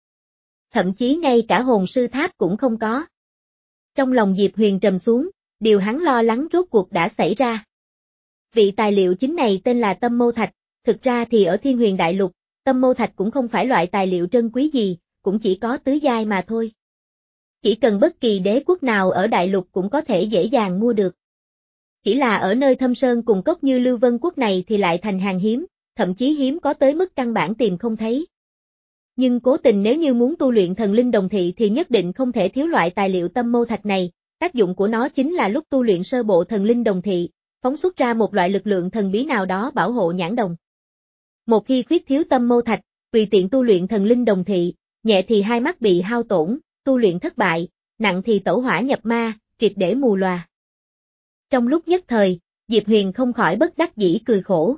Thậm chí ngay cả hồn sư tháp cũng không có. Trong lòng Diệp Huyền trầm xuống, điều hắn lo lắng rốt cuộc đã xảy ra. Vị tài liệu chính này tên là Tâm Mâu Thạch, thực ra thì ở Thiên Huyền Đại Lục, Tâm Mâu Thạch cũng không phải loại tài liệu trân quý gì, cũng chỉ có tứ giai mà thôi. Chỉ cần bất kỳ đế quốc nào ở Đại Lục cũng có thể dễ dàng mua được. Chỉ là ở nơi thâm sơn cùng cốc như Lưu Vân Quốc này thì lại thành hàng hiếm, thậm chí hiếm có tới mức căn bản tìm không thấy. Nhưng cố tình nếu như muốn tu luyện thần linh đồng thị thì nhất định không thể thiếu loại tài liệu Tâm Mâu Thạch này, tác dụng của nó chính là lúc tu luyện sơ bộ thần linh đồng thị, phóng xuất ra một loại lực lượng thần bí nào đó bảo hộ nhãn đồng. Một khi khuyết thiếu tâm mô thạch, tùy tiện tu luyện thần linh đồng thị, nhẹ thì hai mắt bị hao tổn, tu luyện thất bại, nặng thì tẩu hỏa nhập ma, triệt để mù lòa. Trong lúc nhất thời, Diệp Huyền không khỏi bất đắc dĩ cười khổ.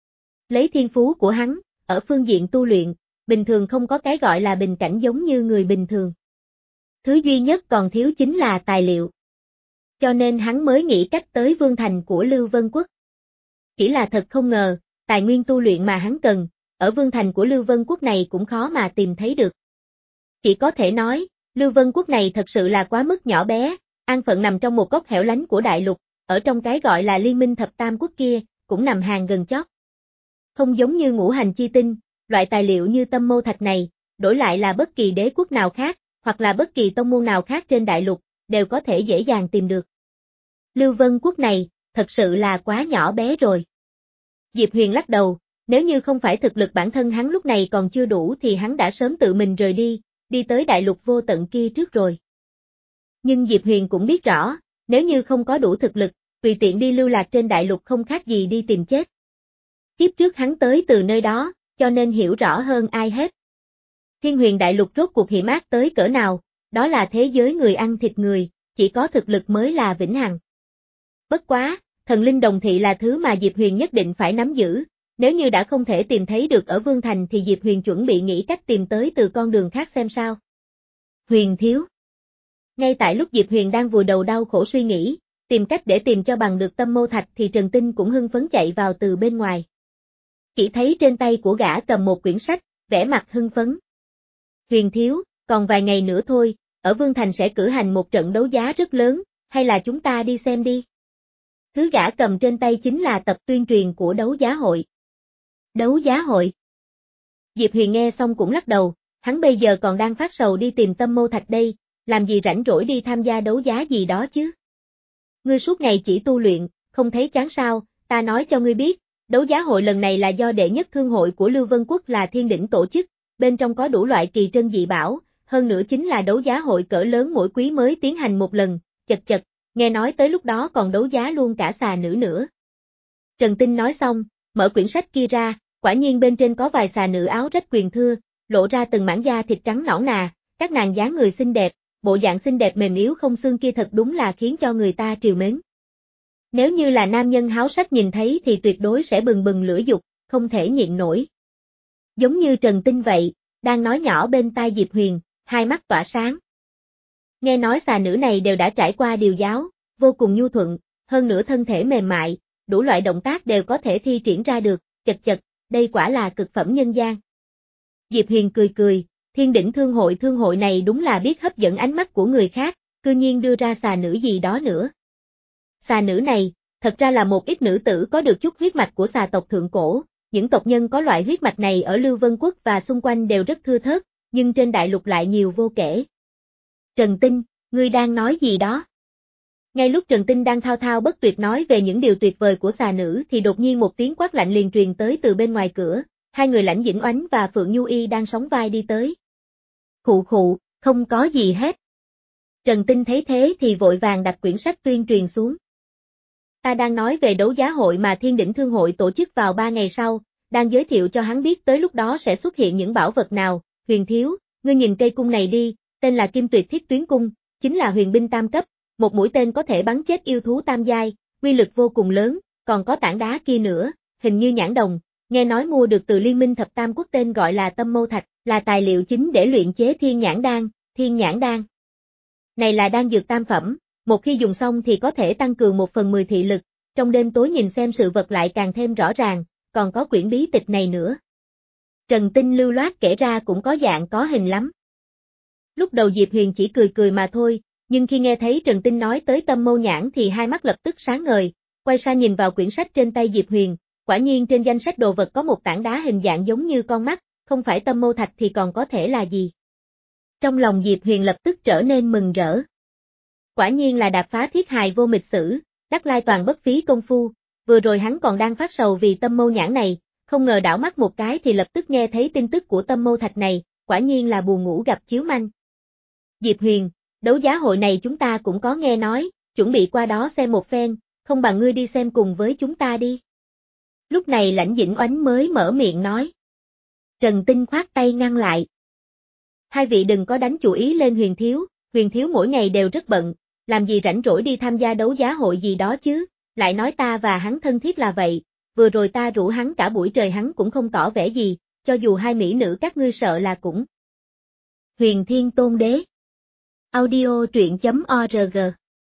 Lấy thiên phú của hắn, ở phương diện tu luyện, bình thường không có cái gọi là bình cảnh giống như người bình thường. Thứ duy nhất còn thiếu chính là tài liệu. Cho nên hắn mới nghĩ cách tới Vương Thành của Lưu Vân Quốc. Chỉ là thật không ngờ, tài nguyên tu luyện mà hắn cần, ở Vương Thành của Lưu Vân Quốc này cũng khó mà tìm thấy được. Chỉ có thể nói, Lưu Vân Quốc này thật sự là quá mức nhỏ bé, an phận nằm trong một góc hẻo lánh của đại lục, ở trong cái gọi là liên minh thập tam quốc kia, cũng nằm hàng gần chót. Không giống như ngũ hành chi tinh, loại tài liệu như tâm mô thạch này, đổi lại là bất kỳ đế quốc nào khác, hoặc là bất kỳ tông môn nào khác trên đại lục, đều có thể dễ dàng tìm được. Lưu Vân Quốc này, thật sự là quá nhỏ bé rồi. Diệp Huyền lắc đầu, nếu như không phải thực lực bản thân hắn lúc này còn chưa đủ thì hắn đã sớm tự mình rời đi, đi tới đại lục vô tận kia trước rồi. Nhưng Diệp Huyền cũng biết rõ, nếu như không có đủ thực lực, tùy tiện đi lưu lạc trên đại lục không khác gì đi tìm chết. Kiếp trước hắn tới từ nơi đó, cho nên hiểu rõ hơn ai hết. Thiên Huyền đại lục rốt cuộc hiểm ác tới cỡ nào, đó là thế giới người ăn thịt người, chỉ có thực lực mới là vĩnh hằng. Bất quá, thần linh đồng thị là thứ mà Diệp Huyền nhất định phải nắm giữ, nếu như đã không thể tìm thấy được ở Vương Thành thì Diệp Huyền chuẩn bị nghĩ cách tìm tới từ con đường khác xem sao. Huyền thiếu. Ngay tại lúc Diệp Huyền đang vùi đầu đau khổ suy nghĩ, tìm cách để tìm cho bằng được tâm mô thạch thì Trần Tinh cũng hưng phấn chạy vào từ bên ngoài. Chỉ thấy trên tay của gã cầm một quyển sách, vẻ mặt hưng phấn. Huyền thiếu, còn vài ngày nữa thôi, ở Vương Thành sẽ cử hành một trận đấu giá rất lớn, hay là chúng ta đi xem đi. Thứ gã cầm trên tay chính là tập tuyên truyền của đấu giá hội. Đấu giá hội? Diệp Huyền nghe xong cũng lắc đầu, hắn bây giờ còn đang phát sầu đi tìm tâm mô thạch đây, làm gì rảnh rỗi đi tham gia đấu giá gì đó chứ. Ngươi suốt ngày chỉ tu luyện, không thấy chán sao, ta nói cho ngươi biết, đấu giá hội lần này là do đệ nhất thương hội của Lưu Vân Quốc là Thiên Đỉnh tổ chức, bên trong có đủ loại kỳ trân dị bảo, hơn nữa chính là đấu giá hội cỡ lớn mỗi quý mới tiến hành một lần, chật chật, nghe nói tới lúc đó còn đấu giá luôn cả xà nữ nữa. Trần Tinh nói xong, mở quyển sách kia ra, quả nhiên bên trên có vài xà nữ áo rách quyền thưa, lộ ra từng mảng da thịt trắng nõn nà, các nàng dáng người xinh đẹp, bộ dạng xinh đẹp mềm yếu không xương kia thật đúng là khiến cho người ta trìu mến. Nếu như là nam nhân háo sắc nhìn thấy thì tuyệt đối sẽ bừng bừng lửa dục, không thể nhịn nổi. Giống như Trần Tinh vậy, đang nói nhỏ bên tai Diệp Huyền, hai mắt tỏa sáng. Nghe nói xà nữ này đều đã trải qua điều giáo, vô cùng nhu thuận, hơn nữa thân thể mềm mại, đủ loại động tác đều có thể thi triển ra được, chật chật, đây quả là cực phẩm nhân gian. Diệp Huyền cười cười, Thiên Đỉnh thương hội thương hội này đúng là biết hấp dẫn ánh mắt của người khác, cư nhiên đưa ra xà nữ gì đó nữa. Xà nữ này, thật ra là một ít nữ tử có được chút huyết mạch của xà tộc thượng cổ, những tộc nhân có loại huyết mạch này ở Lưu Vân Quốc và xung quanh đều rất thưa thớt, nhưng trên đại lục lại nhiều vô kể. Trần Tinh, ngươi đang nói gì đó? Ngay lúc Trần Tinh đang thao thao bất tuyệt nói về những điều tuyệt vời của xà nữ thì đột nhiên một tiếng quát lạnh liền truyền tới từ bên ngoài cửa, hai người Lãnh Dĩnh Oánh và Phượng Nhu Y đang sóng vai đi tới. Khụ khụ, không có gì hết. Trần Tinh thấy thế thì vội vàng đặt quyển sách tuyên truyền xuống. Ta đang nói về đấu giá hội mà Thiên Đỉnh Thương hội tổ chức vào ba ngày sau, đang giới thiệu cho hắn biết tới lúc đó sẽ xuất hiện những bảo vật nào. Huyền thiếu, ngươi nhìn cây cung này đi, tên là Kim Tuyệt Thiết Tuyến Cung, chính là huyền binh tam cấp, một mũi tên có thể bắn chết yêu thú tam giai, uy lực vô cùng lớn, còn có tảng đá kia nữa, hình như nhãn đồng, nghe nói mua được từ liên minh thập tam quốc tên gọi là Tâm Mô Thạch, là tài liệu chính để luyện chế Thiên Nhãn Đan, Thiên Nhãn Đan. Này là đan dược tam phẩm, một khi dùng xong thì có thể tăng cường một phần mười thị lực, trong đêm tối nhìn xem sự vật lại càng thêm rõ ràng, còn có quyển bí tịch này nữa. Trần Tinh lưu loát kể ra cũng có dạng có hình lắm. Lúc đầu Diệp Huyền chỉ cười cười mà thôi, nhưng khi nghe thấy Trần Tinh nói tới Tâm Mâu Nhãn thì hai mắt lập tức sáng ngời, quay sang nhìn vào quyển sách trên tay Diệp Huyền, quả nhiên trên danh sách đồ vật có một tảng đá hình dạng giống như con mắt, không phải Tâm Mâu Thạch thì còn có thể là gì. Trong lòng Diệp Huyền lập tức trở nên mừng rỡ. Quả nhiên là đạp phá thiết hài vô mịch sử, đắc lai toàn bất phí công phu, vừa rồi hắn còn đang phát sầu vì Tâm Mâu Nhãn này, không ngờ đảo mắt một cái thì lập tức nghe thấy tin tức của Tâm Mâu Thạch này, quả nhiên là buồn ngủ gặp chiếu manh. Diệp Huyền, đấu giá hội này chúng ta cũng có nghe nói, chuẩn bị qua đó xem một phen, không bằng ngươi đi xem cùng với chúng ta đi. Lúc này Lãnh Dĩnh Oánh mới mở miệng nói. Trần Tinh khoát tay ngăn lại. Hai vị đừng có đánh chủ ý lên Huyền Thiếu, Huyền Thiếu mỗi ngày đều rất bận, làm gì rảnh rỗi đi tham gia đấu giá hội gì đó chứ, lại nói ta và hắn thân thiết là vậy, vừa rồi ta rủ hắn cả buổi trời hắn cũng không tỏ vẻ gì, cho dù hai mỹ nữ các ngươi sợ là cũng. Huyền Thiên Tôn Đế. Audio truyện chấm org.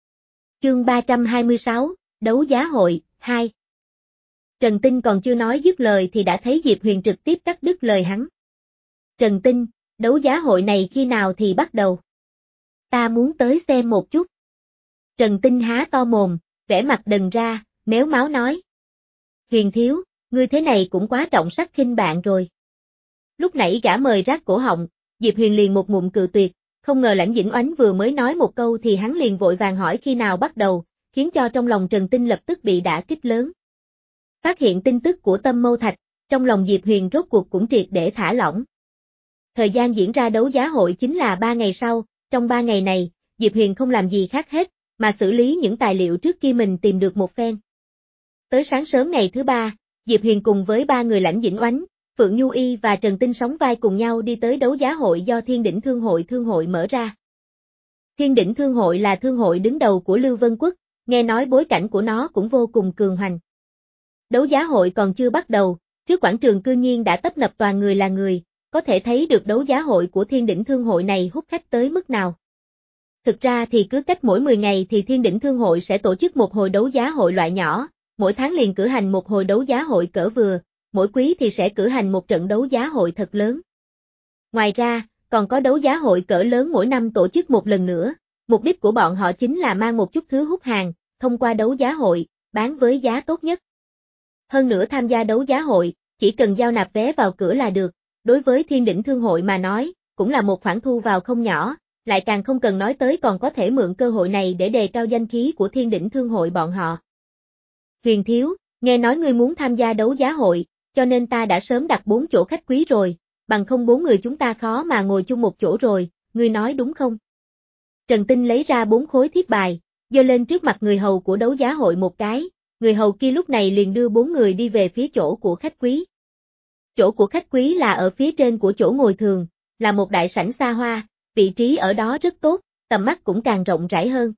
Chương ba trăm hai mươi sáu, Đấu giá hội, hai. Trần Tinh còn chưa nói dứt lời thì đã thấy Diệp Huyền trực tiếp cắt đứt lời hắn. Trần Tinh, đấu giá hội này khi nào thì bắt đầu? Ta muốn tới xem một chút. Trần Tinh há to mồm, vẻ mặt đần ra, méo máu nói. Huyền Thiếu, ngươi thế này cũng quá trọng sắc khinh bạn rồi. Lúc nãy gã mời rát cổ họng, Diệp Huyền liền một ngụm cự tuyệt, không ngờ Lãnh Dĩnh Oánh vừa mới nói một câu thì hắn liền vội vàng hỏi khi nào bắt đầu, khiến cho trong lòng Trần Tinh lập tức bị đả kích lớn. Phát hiện tin tức của Tâm Mâu Thạch, trong lòng Diệp Huyền rốt cuộc cũng triệt để thả lỏng. Thời gian diễn ra đấu giá hội chính là ba ngày sau, trong ba ngày này, Diệp Huyền không làm gì khác hết, mà xử lý những tài liệu trước khi mình tìm được một phen. Tới sáng sớm ngày thứ ba, Diệp Huyền cùng với ba người Lãnh Dĩnh Oánh, Phượng Nhu Y và Trần Tinh sóng vai cùng nhau đi tới đấu giá hội do Thiên Đỉnh Thương hội Thương hội mở ra. Thiên Đỉnh Thương hội là thương hội đứng đầu của Lưu Vân Quốc, nghe nói bối cảnh của nó cũng vô cùng cường hoành. Đấu giá hội còn chưa bắt đầu, trước quảng trường cư nhiên đã tấp nập toàn người là người, có thể thấy được đấu giá hội của Thiên Đỉnh Thương hội này hút khách tới mức nào. Thực ra thì cứ cách mỗi mười ngày thì Thiên Đỉnh Thương hội sẽ tổ chức một hồi đấu giá hội loại nhỏ, mỗi tháng liền cử hành một hồi đấu giá hội cỡ vừa, mỗi quý thì sẽ cử hành một trận đấu giá hội thật lớn. Ngoài ra, còn có đấu giá hội cỡ lớn mỗi năm tổ chức một lần nữa, mục đích của bọn họ chính là mang một chút thứ hút hàng, thông qua đấu giá hội, bán với giá tốt nhất. Hơn nữa tham gia đấu giá hội, chỉ cần giao nạp vé vào cửa là được, đối với Thiên Đỉnh Thương hội mà nói, cũng là một khoản thu vào không nhỏ, lại càng không cần nói tới còn có thể mượn cơ hội này để đề cao danh khí của Thiên Đỉnh Thương hội bọn họ. Huyền Thiếu, nghe nói ngươi muốn tham gia đấu giá hội, cho nên ta đã sớm đặt bốn chỗ khách quý rồi, bằng không bốn người chúng ta khó mà ngồi chung một chỗ rồi, ngươi nói đúng không? Trần Tinh lấy ra bốn khối thiếp bài, giơ lên trước mặt người hầu của đấu giá hội một cái, người hầu kia lúc này liền đưa bốn người đi về phía chỗ của khách quý. Chỗ của khách quý là ở phía trên của chỗ ngồi thường, là một đại sảnh xa hoa, vị trí ở đó rất tốt, tầm mắt cũng càng rộng rãi hơn.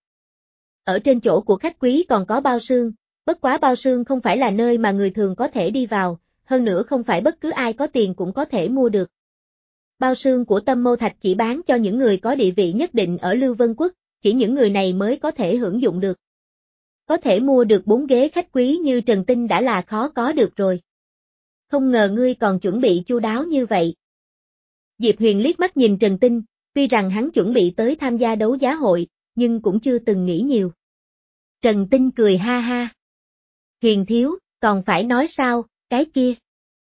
Ở trên chỗ của khách quý còn có bao sương, bất quá bao sương không phải là nơi mà người thường có thể đi vào, hơn nữa không phải bất cứ ai có tiền cũng có thể mua được. Bao sương của Tâm Mâu Thạch chỉ bán cho những người có địa vị nhất định ở Lưu Vân Quốc, chỉ những người này mới có thể hưởng dụng được. Có thể mua được bốn ghế khách quý như Trần Tinh đã là khó có được rồi. Không ngờ ngươi còn chuẩn bị chu đáo như vậy. Diệp Huyền liếc mắt nhìn Trần Tinh, tuy rằng hắn chuẩn bị tới tham gia đấu giá hội, nhưng cũng chưa từng nghĩ nhiều. Trần Tinh cười ha ha. Huyền Thiếu, còn phải nói sao, cái kia.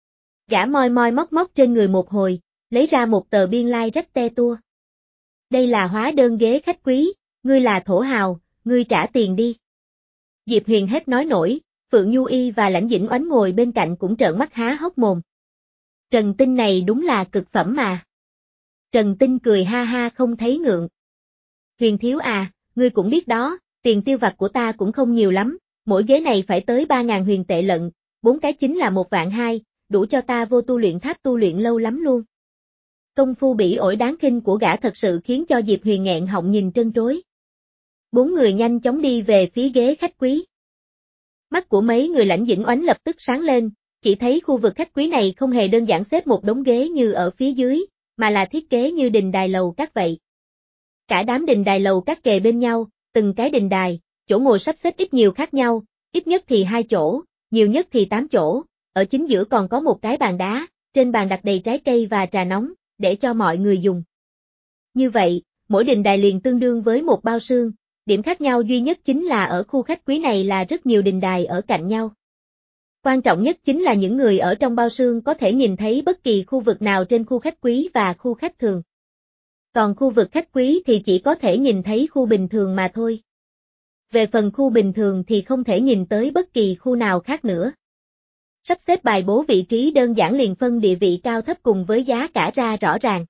Gã moi moi móc móc trên người một hồi, lấy ra một tờ biên lai like rách te tua. Đây là hóa đơn ghế khách quý, ngươi là thổ hào, ngươi trả tiền đi. Diệp Huyền hết nói nổi, Phượng Nhu Y và Lãnh Dĩnh Oánh ngồi bên cạnh cũng trợn mắt há hốc mồm. Trần Tinh này đúng là cực phẩm mà. Trần Tinh cười ha ha không thấy ngượng. Huyền Thiếu à, ngươi cũng biết đó, tiền tiêu vặt của ta cũng không nhiều lắm, mỗi ghế này phải tới ba ngàn huyền tệ lận, bốn cái chính là một vạn hai, đủ cho ta vô tu luyện tháp tu luyện lâu lắm luôn. Công phu bỉ ổi đáng khinh của gã thật sự khiến cho Diệp Huyền nghẹn họng nhìn trân trối. Bốn người nhanh chóng đi về phía ghế khách quý. Mắt của mấy người Lãnh Dĩnh Oánh lập tức sáng lên, chỉ thấy khu vực khách quý này không hề đơn giản xếp một đống ghế như ở phía dưới, mà là thiết kế như đình đài lầu các vậy. Cả đám đình đài lầu các kề bên nhau, từng cái đình đài, chỗ ngồi sắp xếp ít nhiều khác nhau, ít nhất thì hai chỗ, nhiều nhất thì tám chỗ, ở chính giữa còn có một cái bàn đá, trên bàn đặt đầy trái cây và trà nóng, để cho mọi người dùng. Như vậy, mỗi đình đài liền tương đương với một bao sương, điểm khác nhau duy nhất chính là ở khu khách quý này là rất nhiều đình đài ở cạnh nhau. Quan trọng nhất chính là những người ở trong bao sương có thể nhìn thấy bất kỳ khu vực nào trên khu khách quý và khu khách thường. Còn khu vực khách quý thì chỉ có thể nhìn thấy khu bình thường mà thôi. Về phần khu bình thường thì không thể nhìn tới bất kỳ khu nào khác nữa. Sắp xếp bài bố vị trí đơn giản liền phân địa vị cao thấp cùng với giá cả ra rõ ràng.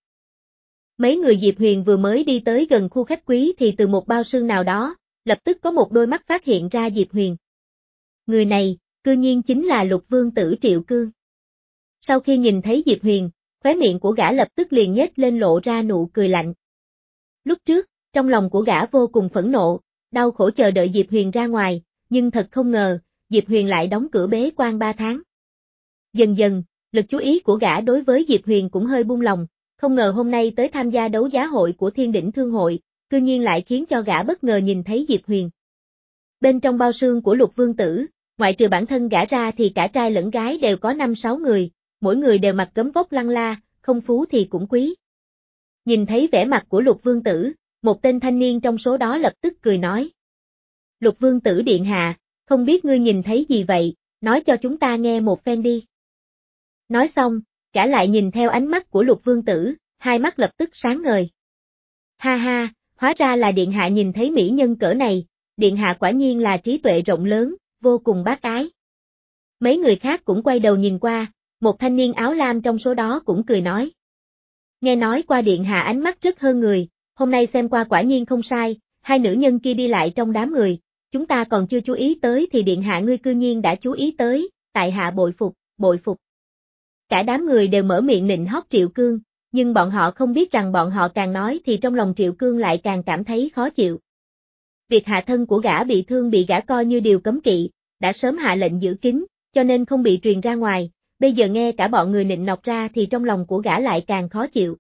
Mấy người Diệp Huyền vừa mới đi tới gần khu khách quý thì từ một bao sương nào đó, lập tức có một đôi mắt phát hiện ra Diệp Huyền. Người này, cư nhiên chính là Lục Vương tử Triệu Cương. Sau khi nhìn thấy Diệp Huyền, khóe miệng của gã lập tức liền nhếch lên lộ ra nụ cười lạnh. Lúc trước, trong lòng của gã vô cùng phẫn nộ, đau khổ chờ đợi Diệp Huyền ra ngoài, nhưng thật không ngờ, Diệp Huyền lại đóng cửa bế quan ba tháng. Dần dần, lực chú ý của gã đối với Diệp Huyền cũng hơi buông lòng, không ngờ hôm nay tới tham gia đấu giá hội của Thiên Đỉnh Thương hội, cư nhiên lại khiến cho gã bất ngờ nhìn thấy Diệp Huyền. Bên trong bao xương của Lục Vương tử, ngoại trừ bản thân gã ra thì cả trai lẫn gái đều có năm sáu người, mỗi người đều mặc gấm vóc lăng la, không phú thì cũng quý. Nhìn thấy vẻ mặt của Lục Vương tử, một tên thanh niên trong số đó lập tức cười nói. Lục Vương tử điện hạ, không biết ngươi nhìn thấy gì vậy, nói cho chúng ta nghe một phen đi. Nói xong, gã lại nhìn theo ánh mắt của Lục Vương tử, hai mắt lập tức sáng ngời. Ha ha, hóa ra là điện hạ nhìn thấy mỹ nhân cỡ này, điện hạ quả nhiên là trí tuệ rộng lớn, vô cùng bác ái. Mấy người khác cũng quay đầu nhìn qua, một thanh niên áo lam trong số đó cũng cười nói. Nghe nói qua điện hạ ánh mắt rất hơn người, hôm nay xem qua quả nhiên không sai, hai nữ nhân kia đi lại trong đám người, chúng ta còn chưa chú ý tới thì điện hạ ngươi cư nhiên đã chú ý tới, tại hạ bội phục, bội phục. Cả đám người đều mở miệng nịnh hót Triệu Cương, nhưng bọn họ không biết rằng bọn họ càng nói thì trong lòng Triệu Cương lại càng cảm thấy khó chịu. Việc hạ thân của gã bị thương bị gã coi như điều cấm kỵ, đã sớm hạ lệnh giữ kín, cho nên không bị truyền ra ngoài, bây giờ nghe cả bọn người nịnh nọt ra thì trong lòng của gã lại càng khó chịu.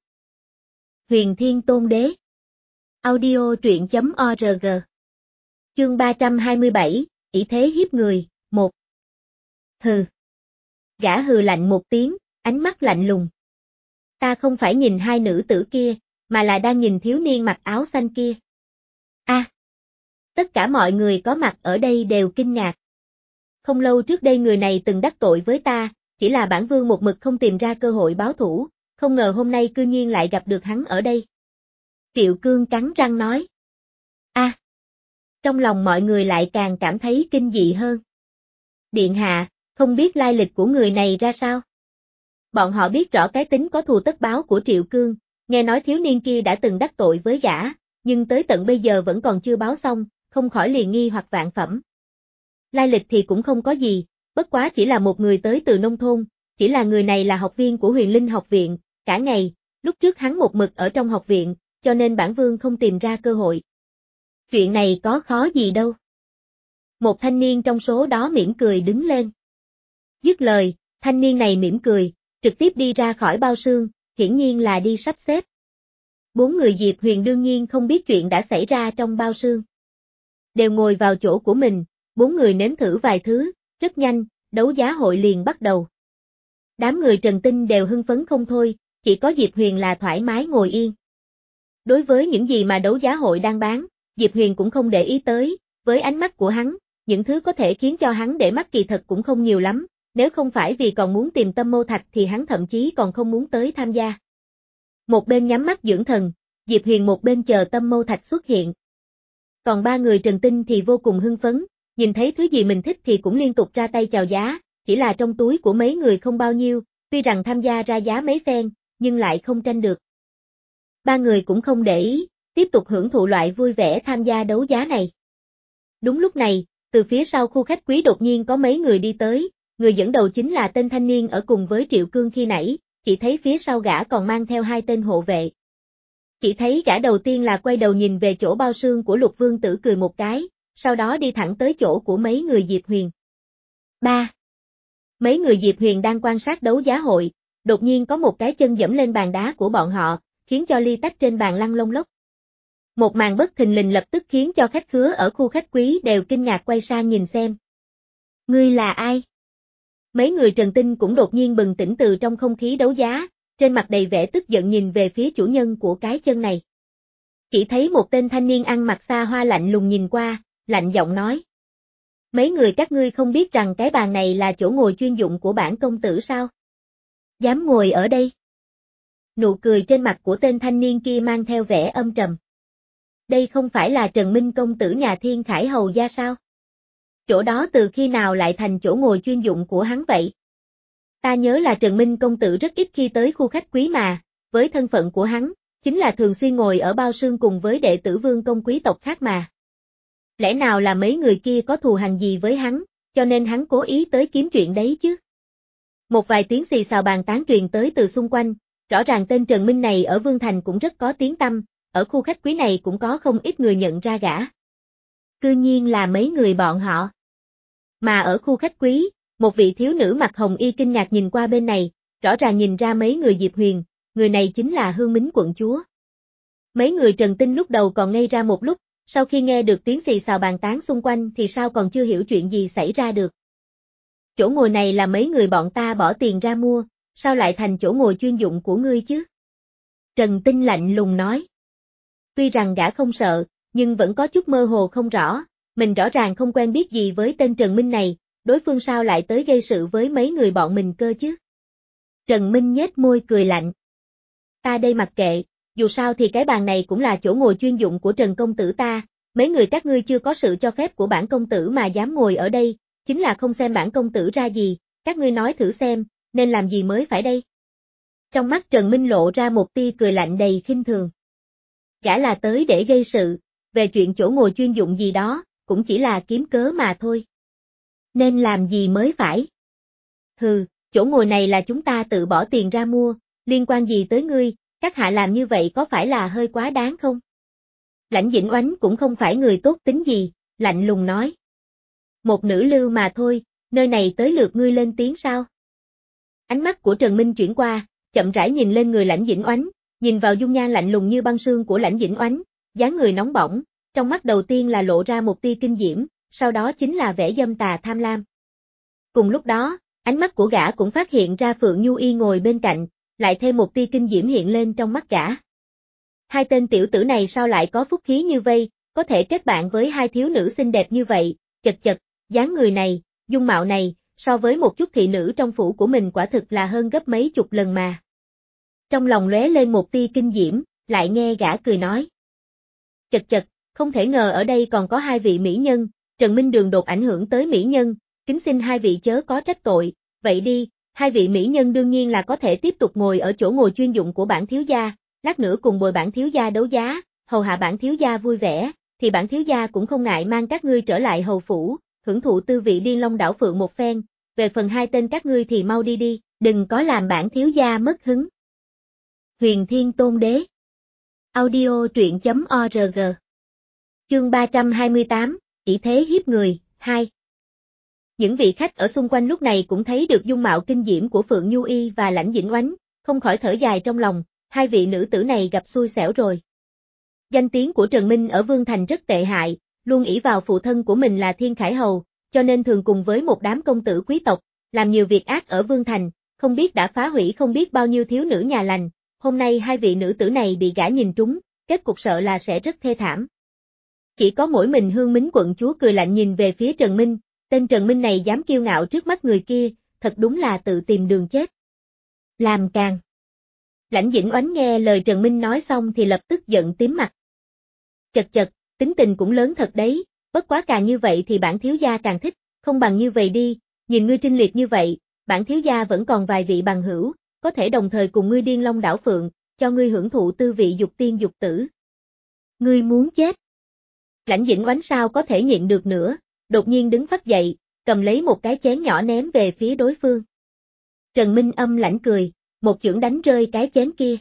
Huyền Thiên Tôn Đế Audio truyện chấm org Chương ba trăm hai mươi bảy, Ỷ thế hiếp người, một Hừ. Gã hừ lạnh một tiếng, ánh mắt lạnh lùng. Ta không phải nhìn hai nữ tử kia, mà là đang nhìn thiếu niên mặc áo xanh kia. A. À, tất cả mọi người có mặt ở đây đều kinh ngạc. Không lâu trước đây người này từng đắc tội với ta, chỉ là bản vương một mực không tìm ra cơ hội báo thủ, không ngờ hôm nay cư nhiên lại gặp được hắn ở đây. Triệu Cương cắn răng nói. A. À, trong lòng mọi người lại càng cảm thấy kinh dị hơn. Điện hạ, không biết lai lịch của người này ra sao? Bọn họ biết rõ cái tính có thù tất báo của Triệu Cương, nghe nói thiếu niên kia đã từng đắc tội với gã, nhưng tới tận bây giờ vẫn còn chưa báo xong, không khỏi liền nghi hoặc vạn phẩm. Lai lịch thì cũng không có gì, bất quá chỉ là một người tới từ nông thôn, chỉ là người này là học viên của Huyền Linh học viện, cả ngày, lúc trước hắn một mực ở trong học viện, cho nên bản vương không tìm ra cơ hội. Chuyện này có khó gì đâu. Một thanh niên trong số đó mỉm cười đứng lên. Dứt lời, thanh niên này mỉm cười, trực tiếp đi ra khỏi bao xương, hiển nhiên là đi sắp xếp. Bốn người Diệp Huyền đương nhiên không biết chuyện đã xảy ra trong bao xương. Đều ngồi vào chỗ của mình, bốn người nếm thử vài thứ, rất nhanh, đấu giá hội liền bắt đầu. Đám người Trần Tinh đều hưng phấn không thôi, chỉ có Diệp Huyền là thoải mái ngồi yên. Đối với những gì mà đấu giá hội đang bán, Diệp Huyền cũng không để ý tới, với ánh mắt của hắn, những thứ có thể khiến cho hắn để mắt kỳ thật cũng không nhiều lắm, nếu không phải vì còn muốn tìm Tâm Mâu Thạch thì hắn thậm chí còn không muốn tới tham gia. Một bên nhắm mắt dưỡng thần, Diệp Huyền một bên chờ Tâm Mâu Thạch xuất hiện. Còn ba người Trần Tinh thì vô cùng hưng phấn, nhìn thấy thứ gì mình thích thì cũng liên tục ra tay chào giá, chỉ là trong túi của mấy người không bao nhiêu, tuy rằng tham gia ra giá mấy phen, nhưng lại không tranh được. Ba người cũng không để ý, tiếp tục hưởng thụ loại vui vẻ tham gia đấu giá này. Đúng lúc này, từ phía sau khu khách quý đột nhiên có mấy người đi tới, người dẫn đầu chính là tên thanh niên ở cùng với Triệu Cương khi nãy, chỉ thấy phía sau gã còn mang theo hai tên hộ vệ. Chỉ thấy gã đầu tiên là quay đầu nhìn về chỗ bao xương của Lục Vương tử cười một cái, sau đó đi thẳng tới chỗ của mấy người Diệp Huyền. ba. Mấy người Diệp Huyền đang quan sát đấu giá hội, đột nhiên có một cái chân dẫm lên bàn đá của bọn họ, khiến cho ly tách trên bàn lăn lông lốc. Một màn bất thình lình lập tức khiến cho khách khứa ở khu khách quý đều kinh ngạc quay sang nhìn xem. Ngươi là ai? Mấy người Trần Tinh cũng đột nhiên bừng tỉnh từ trong không khí đấu giá, trên mặt đầy vẻ tức giận nhìn về phía chủ nhân của cái chân này. Chỉ thấy một tên thanh niên ăn mặc xa hoa lạnh lùng nhìn qua, lạnh giọng nói. Mấy người các ngươi không biết rằng cái bàn này là chỗ ngồi chuyên dụng của bản công tử sao? Dám ngồi ở đây? Nụ cười trên mặt của tên thanh niên kia mang theo vẻ âm trầm. Đây không phải là Trần Minh công tử nhà Thiên Khải hầu gia sao? Chỗ đó từ khi nào lại thành chỗ ngồi chuyên dụng của hắn vậy? Ta nhớ là Trần Minh công tử rất ít khi tới khu khách quý mà, với thân phận của hắn, chính là thường xuyên ngồi ở bao xương cùng với đệ tử vương công quý tộc khác mà. Lẽ nào là mấy người kia có thù hằn gì với hắn, cho nên hắn cố ý tới kiếm chuyện đấy chứ. Một vài tiếng xì xào bàn tán truyền tới từ xung quanh, rõ ràng tên Trần Minh này ở Vương Thành cũng rất có tiếng tăm, ở khu khách quý này cũng có không ít người nhận ra gã. Cư nhiên là mấy người bọn họ. Mà ở khu khách quý, một vị thiếu nữ mặc hồng y kinh ngạc nhìn qua bên này, rõ ràng nhìn ra mấy người Diệp Huyền, người này chính là Hương Mính quận chúa. Mấy người Trần Tinh lúc đầu còn ngây ra một lúc, sau khi nghe được tiếng xì xào bàn tán xung quanh thì sao còn chưa hiểu chuyện gì xảy ra được. Chỗ ngồi này là mấy người bọn ta bỏ tiền ra mua, sao lại thành chỗ ngồi chuyên dụng của ngươi chứ? Trần Tinh lạnh lùng nói. Tuy rằng gã không sợ, nhưng vẫn có chút mơ hồ không rõ, mình rõ ràng không quen biết gì với tên Trần Minh này, đối phương sao lại tới gây sự với mấy người bọn mình cơ chứ? Trần Minh nhếch môi cười lạnh. Ta đây mặc kệ, dù sao thì cái bàn này cũng là chỗ ngồi chuyên dụng của Trần công tử ta, mấy người các ngươi chưa có sự cho phép của bản công tử mà dám ngồi ở đây, chính là không xem bản công tử ra gì, các ngươi nói thử xem, nên làm gì mới phải đây? Trong mắt Trần Minh lộ ra một tia cười lạnh đầy khinh thường. Gã là tới để gây sự, về chuyện chỗ ngồi chuyên dụng gì đó, cũng chỉ là kiếm cớ mà thôi. Nên làm gì mới phải? Hừ, chỗ ngồi này là chúng ta tự bỏ tiền ra mua, liên quan gì tới ngươi, các hạ làm như vậy có phải là hơi quá đáng không? Lãnh Dĩnh Oánh cũng không phải người tốt tính gì, lạnh lùng nói. Một nữ lưu mà thôi, nơi này tới lượt ngươi lên tiếng sao? Ánh mắt của Trần Minh chuyển qua, chậm rãi nhìn lên người Lãnh Dĩnh Oánh, nhìn vào dung nhan lạnh lùng như băng sương của Lãnh Dĩnh Oánh, dáng người nóng bỏng, trong mắt đầu tiên là lộ ra một tia kinh diễm, sau đó chính là vẻ dâm tà tham lam. Cùng lúc đó, ánh mắt của gã cũng phát hiện ra Phượng Nhu Y ngồi bên cạnh, lại thêm một tia kinh diễm hiện lên trong mắt gã. Hai tên tiểu tử này sao lại có phúc khí như vây, có thể kết bạn với hai thiếu nữ xinh đẹp như vậy, chật chật, dáng người này, dung mạo này, so với một chút thị nữ trong phủ của mình quả thực là hơn gấp mấy chục lần mà. Trong lòng lóe lên một tia kinh diễm, lại nghe gã cười nói. Chật chật, không thể ngờ ở đây còn có hai vị mỹ nhân, Trần Minh đường đột ảnh hưởng tới mỹ nhân, kính xin hai vị chớ có trách tội, vậy đi, hai vị mỹ nhân đương nhiên là có thể tiếp tục ngồi ở chỗ ngồi chuyên dụng của bản thiếu gia, lát nữa cùng bồi bản thiếu gia đấu giá, hầu hạ bản thiếu gia vui vẻ, thì bản thiếu gia cũng không ngại mang các ngươi trở lại hầu phủ, hưởng thụ tư vị Điên Long đảo phượng một phen, về phần hai tên các ngươi thì mau đi đi, đừng có làm bản thiếu gia mất hứng. Huyền Thiên Tôn Đế. Audio truyện chấm org. Chương ba trăm hai mươi tám, ỷ thế hiếp người, hai. Những vị khách ở xung quanh lúc này cũng thấy được dung mạo kinh diễm của Phượng Nhu Y và Lãnh Dĩnh Oánh, không khỏi thở dài trong lòng, hai vị nữ tử này gặp xui xẻo rồi. Danh tiếng của Trần Minh ở Vương Thành rất tệ hại, luôn ỷ vào phụ thân của mình là Thiên Khải Hầu, cho nên thường cùng với một đám công tử quý tộc, làm nhiều việc ác ở Vương Thành, không biết đã phá hủy không biết bao nhiêu thiếu nữ nhà lành, hôm nay hai vị nữ tử này bị gã nhìn trúng, kết cục sợ là sẽ rất thê thảm. Chỉ có mỗi mình Hương Mính quận chúa cười lạnh nhìn về phía Trần Minh, tên Trần Minh này dám kiêu ngạo trước mắt người kia, thật đúng là tự tìm đường chết. Làm càng. Lãnh Dĩnh Oánh nghe lời Trần Minh nói xong thì lập tức giận tím mặt. Chật chật, tính tình cũng lớn thật đấy, bất quá càng như vậy thì bản thiếu gia càng thích, không bằng như vậy đi, nhìn ngươi trinh liệt như vậy, bản thiếu gia vẫn còn vài vị bằng hữu, có thể đồng thời cùng ngươi Điên Long đảo phượng, cho ngươi hưởng thụ tư vị dục tiên dục tử. Ngươi muốn chết. Lãnh Dĩnh Oánh sao có thể nhịn được nữa, đột nhiên đứng phắt dậy, cầm lấy một cái chén nhỏ ném về phía đối phương. Trần Minh âm lãnh cười, một chưởng đánh rơi cái chén kia.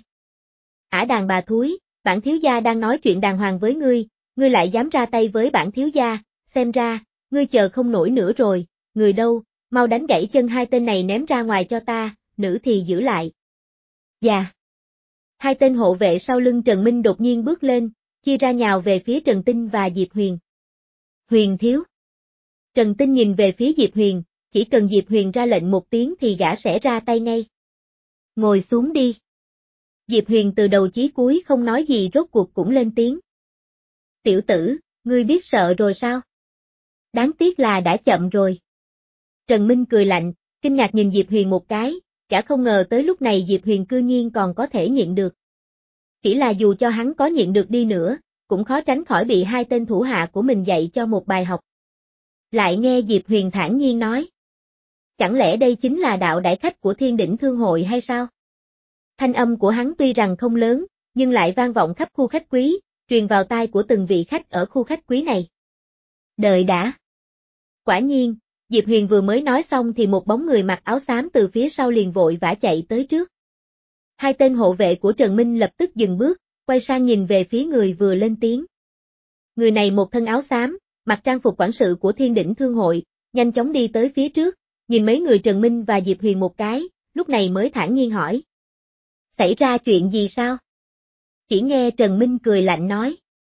Ả đàn bà thúi, bản thiếu gia đang nói chuyện đàng hoàng với ngươi, ngươi lại dám ra tay với bản thiếu gia, xem ra, ngươi chờ không nổi nữa rồi, người đâu, mau đánh gãy chân hai tên này ném ra ngoài cho ta, nữ thì giữ lại. Dạ. Hai tên hộ vệ sau lưng Trần Minh đột nhiên bước lên, chia ra nhào về phía Trần Tinh và Diệp Huyền. Huyền thiếu. Trần Tinh nhìn về phía Diệp Huyền, chỉ cần Diệp Huyền ra lệnh một tiếng thì gã sẽ ra tay ngay. Ngồi xuống đi. Diệp Huyền từ đầu chí cuối không nói gì rốt cuộc cũng lên tiếng. Tiểu tử, ngươi biết sợ rồi sao? Đáng tiếc là đã chậm rồi. Trần Minh cười lạnh, kinh ngạc nhìn Diệp Huyền một cái, gã không ngờ tới lúc này Diệp Huyền cư nhiên còn có thể nhịn được. Chỉ là dù cho hắn có nhịn được đi nữa, cũng khó tránh khỏi bị hai tên thủ hạ của mình dạy cho một bài học. Lại nghe Diệp Huyền thản nhiên nói. Chẳng lẽ đây chính là đạo đại khách của Thiên Đỉnh Thương Hội hay sao? Thanh âm của hắn tuy rằng không lớn, nhưng lại vang vọng khắp khu khách quý, truyền vào tai của từng vị khách ở khu khách quý này. Đợi đã. Quả nhiên, Diệp Huyền vừa mới nói xong thì một bóng người mặc áo xám từ phía sau liền vội vã chạy tới trước. Hai tên hộ vệ của Trần Minh lập tức dừng bước, quay sang nhìn về phía người vừa lên tiếng. Người này một thân áo xám, mặc trang phục quản sự của Thiên Đỉnh Thương hội, nhanh chóng đi tới phía trước, nhìn mấy người Trần Minh và Diệp Huyền một cái, lúc này mới thản nhiên hỏi. Xảy ra chuyện gì sao? Chỉ nghe Trần Minh cười lạnh nói.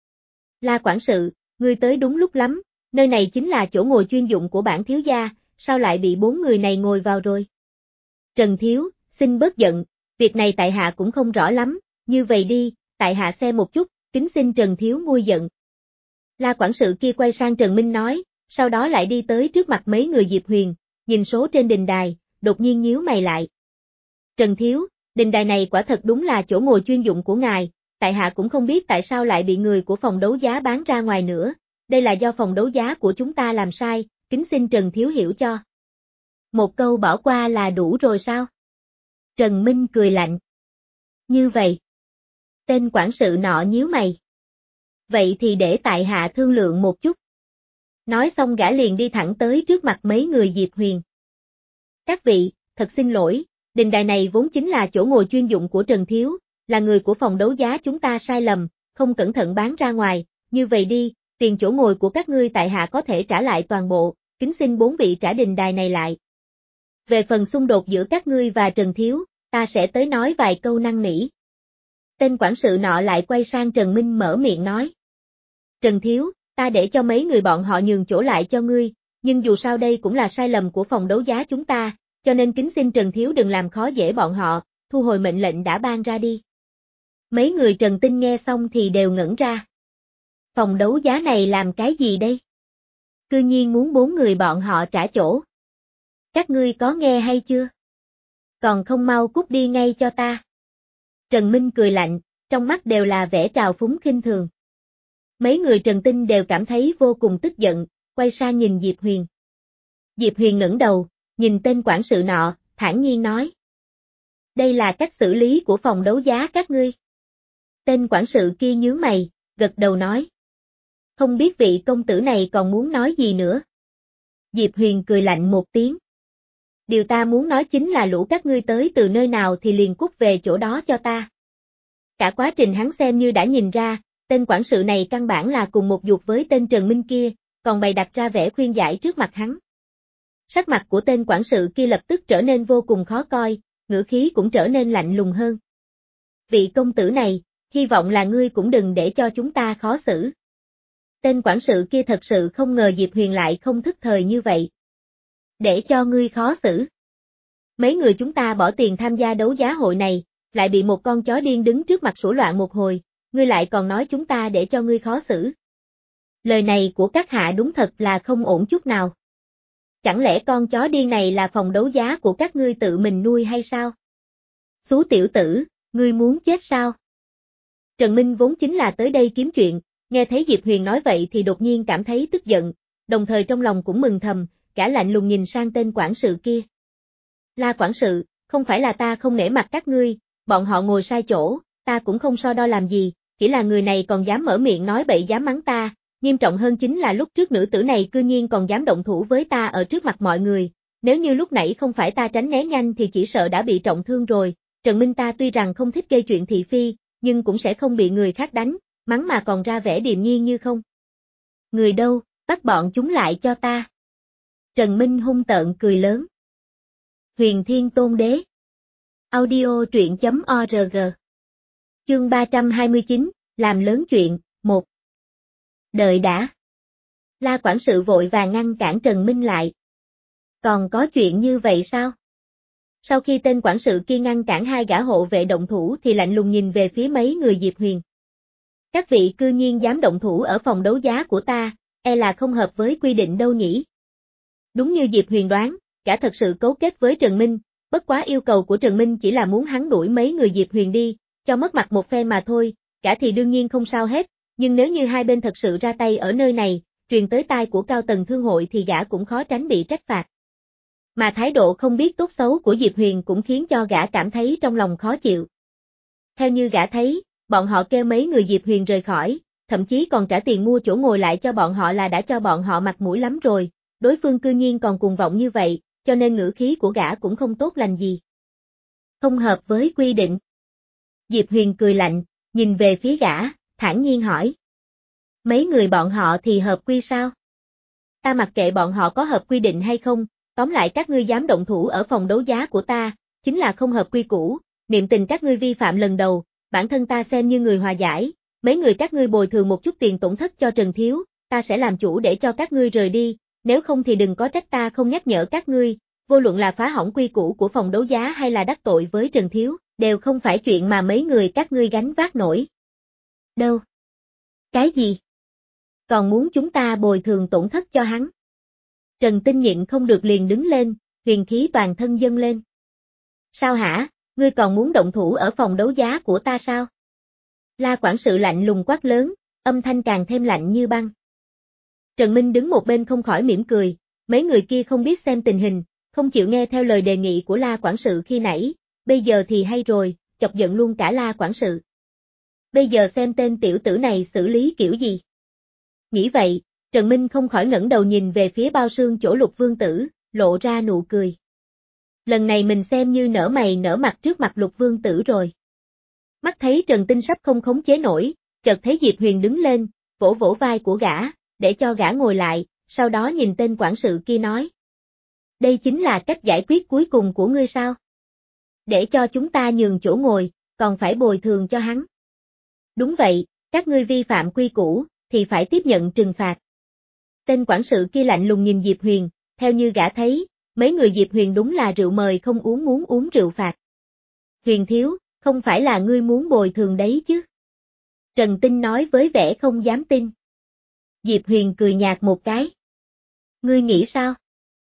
La quản sự, ngươi tới đúng lúc lắm, nơi này chính là chỗ ngồi chuyên dụng của bản thiếu gia, sao lại bị bốn người này ngồi vào rồi? Trần Thiếu, xin bớt giận, việc này tại hạ cũng không rõ lắm, như vậy đi, tại hạ xem một chút, kính xin Trần Thiếu nguôi giận. La quản sự kia quay sang Trần Minh nói, sau đó lại đi tới trước mặt mấy người Diệp Huyền, nhìn số trên đình đài, đột nhiên nhíu mày lại. Trần Thiếu, đình đài này quả thật đúng là chỗ ngồi chuyên dụng của ngài, tại hạ cũng không biết tại sao lại bị người của phòng đấu giá bán ra ngoài nữa, đây là do phòng đấu giá của chúng ta làm sai, kính xin Trần Thiếu hiểu cho. Một câu bỏ qua là đủ rồi sao? Trần Minh cười lạnh. Như vậy. Tên quản sự nọ nhíu mày. Vậy thì để tại hạ thương lượng một chút. Nói xong gã liền đi thẳng tới trước mặt mấy người Diệp Huyền. Các vị, thật xin lỗi, đình đài này vốn chính là chỗ ngồi chuyên dụng của Trần Thiếu, là người của phòng đấu giá chúng ta sai lầm, không cẩn thận bán ra ngoài, như vậy đi, tiền chỗ ngồi của các ngươi tại hạ có thể trả lại toàn bộ, kính xin bốn vị trả đình đài này lại. Về phần xung đột giữa các ngươi và Trần Thiếu, ta sẽ tới nói vài câu năn nỉ. Tên quản sự nọ lại quay sang Trần Minh mở miệng nói. Trần Thiếu, ta để cho mấy người bọn họ nhường chỗ lại cho ngươi, nhưng dù sao đây cũng là sai lầm của phòng đấu giá chúng ta, cho nên kính xin Trần Thiếu đừng làm khó dễ bọn họ, thu hồi mệnh lệnh đã ban ra đi. Mấy người Trần Tinh nghe xong thì đều ngẩn ra. Phòng đấu giá này làm cái gì đây? Cư nhiên muốn bốn người bọn họ trả chỗ. Các ngươi có nghe hay chưa? Còn không mau cút đi ngay cho ta. Trần Minh cười lạnh, trong mắt đều là vẻ trào phúng khinh thường. Mấy người Trần Tinh đều cảm thấy vô cùng tức giận, quay sang nhìn Diệp Huyền. Diệp Huyền ngẩng đầu, nhìn tên quản sự nọ, thản nhiên nói. Đây là cách xử lý của phòng đấu giá các ngươi. Tên quản sự kia nhướng mày, gật đầu nói. Không biết vị công tử này còn muốn nói gì nữa. Diệp Huyền cười lạnh một tiếng. Điều ta muốn nói chính là lũ các ngươi tới từ nơi nào thì liền cút về chỗ đó cho ta. Cả quá trình hắn xem như đã nhìn ra, tên quản sự này căn bản là cùng một ruột với tên Trần Minh kia, còn bày đặt ra vẻ khuyên giải trước mặt hắn. Sắc mặt của tên quản sự kia lập tức trở nên vô cùng khó coi, ngữ khí cũng trở nên lạnh lùng hơn. Vị công tử này, hy vọng là ngươi cũng đừng để cho chúng ta khó xử. Tên quản sự kia thật sự không ngờ Diệp Huyền lại không thức thời như vậy. Để cho ngươi khó xử. Mấy người chúng ta bỏ tiền tham gia đấu giá hội này, lại bị một con chó điên đứng trước mặt sủa loạn một hồi, ngươi lại còn nói chúng ta để cho ngươi khó xử. Lời này của các hạ đúng thật là không ổn chút nào. Chẳng lẽ con chó điên này là phòng đấu giá của các ngươi tự mình nuôi hay sao? Xú tiểu tử, ngươi muốn chết sao? Trần Minh vốn chính là tới đây kiếm chuyện, nghe thấy Diệp Huyền nói vậy thì đột nhiên cảm thấy tức giận, đồng thời trong lòng cũng mừng thầm, cả lạnh lùng nhìn sang tên quản sự kia. La quản sự, không phải là ta không nể mặt các ngươi, bọn họ ngồi sai chỗ, ta cũng không so đo làm gì, chỉ là người này còn dám mở miệng nói bậy dám mắng ta, nghiêm trọng hơn chính là lúc trước nữ tử này cư nhiên còn dám động thủ với ta ở trước mặt mọi người, nếu như lúc nãy không phải ta tránh né nhanh thì chỉ sợ đã bị trọng thương rồi. Trần Minh ta tuy rằng không thích gây chuyện thị phi, nhưng cũng sẽ không bị người khác đánh, mắng mà còn ra vẻ điềm nhiên như không. Người đâu, bắt bọn chúng lại cho ta. Trần Minh hung tợn cười lớn. Huyền Thiên Tôn Đế. Audio truyện chấm org. Chương ba trăm hai mươi chín, làm lớn chuyện, một. Đợi đã. La quản sự vội vàng ngăn cản Trần Minh lại. Còn có chuyện như vậy sao? Sau khi tên quản sự kia ngăn cản hai gã hộ vệ động thủ thì lạnh lùng nhìn về phía mấy người Diệp Huyền. Các vị cư nhiên dám động thủ ở phòng đấu giá của ta, e là không hợp với quy định đâu nhỉ. Đúng như Diệp Huyền đoán, gã thật sự cấu kết với Trần Minh, bất quá yêu cầu của Trần Minh chỉ là muốn hắn đuổi mấy người Diệp Huyền đi, cho mất mặt một phen mà thôi, gã thì đương nhiên không sao hết, nhưng nếu như hai bên thật sự ra tay ở nơi này, truyền tới tai của cao tầng thương hội thì gã cũng khó tránh bị trách phạt. Mà thái độ không biết tốt xấu của Diệp Huyền cũng khiến cho gã cảm thấy trong lòng khó chịu. Theo như gã thấy, bọn họ kêu mấy người Diệp Huyền rời khỏi, thậm chí còn trả tiền mua chỗ ngồi lại cho bọn họ là đã cho bọn họ mặt mũi lắm rồi, đối phương cư nhiên còn cuồng vọng như vậy, cho nên ngữ khí của gã cũng không tốt lành gì. Không hợp với quy định. Diệp Huyền cười lạnh, nhìn về phía gã, thản nhiên hỏi. Mấy người bọn họ thì hợp quy sao? Ta mặc kệ bọn họ có hợp quy định hay không, tóm lại các ngươi dám động thủ ở phòng đấu giá của ta, chính là không hợp quy củ, niệm tình các ngươi vi phạm lần đầu, bản thân ta xem như người hòa giải, mấy người các ngươi bồi thường một chút tiền tổn thất cho Trần Thiếu, ta sẽ làm chủ để cho các ngươi rời đi, nếu không thì đừng có trách ta không nhắc nhở các ngươi, vô luận là phá hỏng quy củ của phòng đấu giá hay là đắc tội với Trần Thiếu, đều không phải chuyện mà mấy người các ngươi gánh vác nổi. Đâu? Cái gì? Còn muốn chúng ta bồi thường tổn thất cho hắn? Trần Tinh nhịn không được liền đứng lên, huyền khí toàn thân dâng lên. Sao hả, ngươi còn muốn động thủ ở phòng đấu giá của ta sao? La quản sự lạnh lùng quát lớn, âm thanh càng thêm lạnh như băng. Trần Minh đứng một bên không khỏi mỉm cười, mấy người kia không biết xem tình hình, không chịu nghe theo lời đề nghị của La quản sự khi nãy, bây giờ thì hay rồi, chọc giận luôn cả La quản sự. Bây giờ xem tên tiểu tử này xử lý kiểu gì. Nghĩ vậy, Trần Minh không khỏi ngẩng đầu nhìn về phía bao xương chỗ Lục Vương Tử, lộ ra nụ cười. Lần này mình xem như nở mày nở mặt trước mặt Lục Vương Tử rồi. Mắt thấy Trần Tinh sắp không khống chế nổi, chợt thấy Diệp Huyền đứng lên, vỗ vỗ vai của gã, để cho gã ngồi lại, sau đó nhìn tên quản sự kia nói. Đây chính là cách giải quyết cuối cùng của ngươi sao? Để cho chúng ta nhường chỗ ngồi, còn phải bồi thường cho hắn. Đúng vậy, các ngươi vi phạm quy củ, thì phải tiếp nhận trừng phạt. Tên quản sự kia lạnh lùng nhìn Diệp Huyền, theo như gã thấy, mấy người Diệp Huyền đúng là rượu mời không uống muốn uống rượu phạt. Huyền thiếu, không phải là ngươi muốn bồi thường đấy chứ? Trần Tinh nói với vẻ không dám tin. Diệp Huyền cười nhạt một cái. Ngươi nghĩ sao?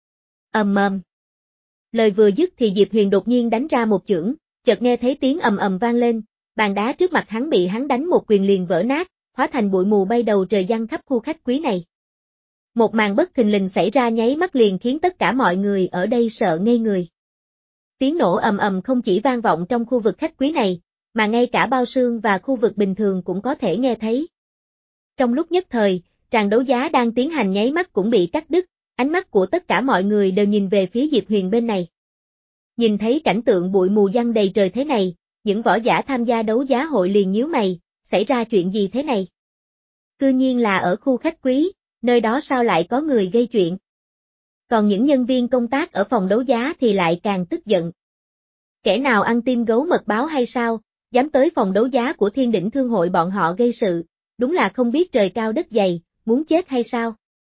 Ầm ầm. Lời vừa dứt thì Diệp Huyền đột nhiên đánh ra một chưởng, chợt nghe thấy tiếng ầm ầm vang lên, bàn đá trước mặt hắn bị hắn đánh một quyền liền vỡ nát, hóa thành bụi mù bay đầu trời giăng khắp khu khách quý này. Một màn bất thình lình xảy ra nháy mắt liền khiến tất cả mọi người ở đây sợ ngây người. Tiếng nổ ầm ầm không chỉ vang vọng trong khu vực khách quý này, mà ngay cả bao xương và khu vực bình thường cũng có thể nghe thấy. Trong lúc nhất thời, tràng đấu giá đang tiến hành nháy mắt cũng bị cắt đứt, ánh mắt của tất cả mọi người đều nhìn về phía Diệp Huyền bên này. Nhìn thấy cảnh tượng bụi mù giăng đầy trời thế này, những võ giả tham gia đấu giá hội liền nhíu mày, xảy ra chuyện gì thế này? Cư nhiên là ở khu khách quý, nơi đó sao lại có người gây chuyện? Còn những nhân viên công tác ở phòng đấu giá thì lại càng tức giận. Kẻ nào ăn tim gấu mật báo hay sao, dám tới phòng đấu giá của Thiên Đỉnh Thương hội bọn họ gây sự, đúng là không biết trời cao đất dày, muốn chết hay sao?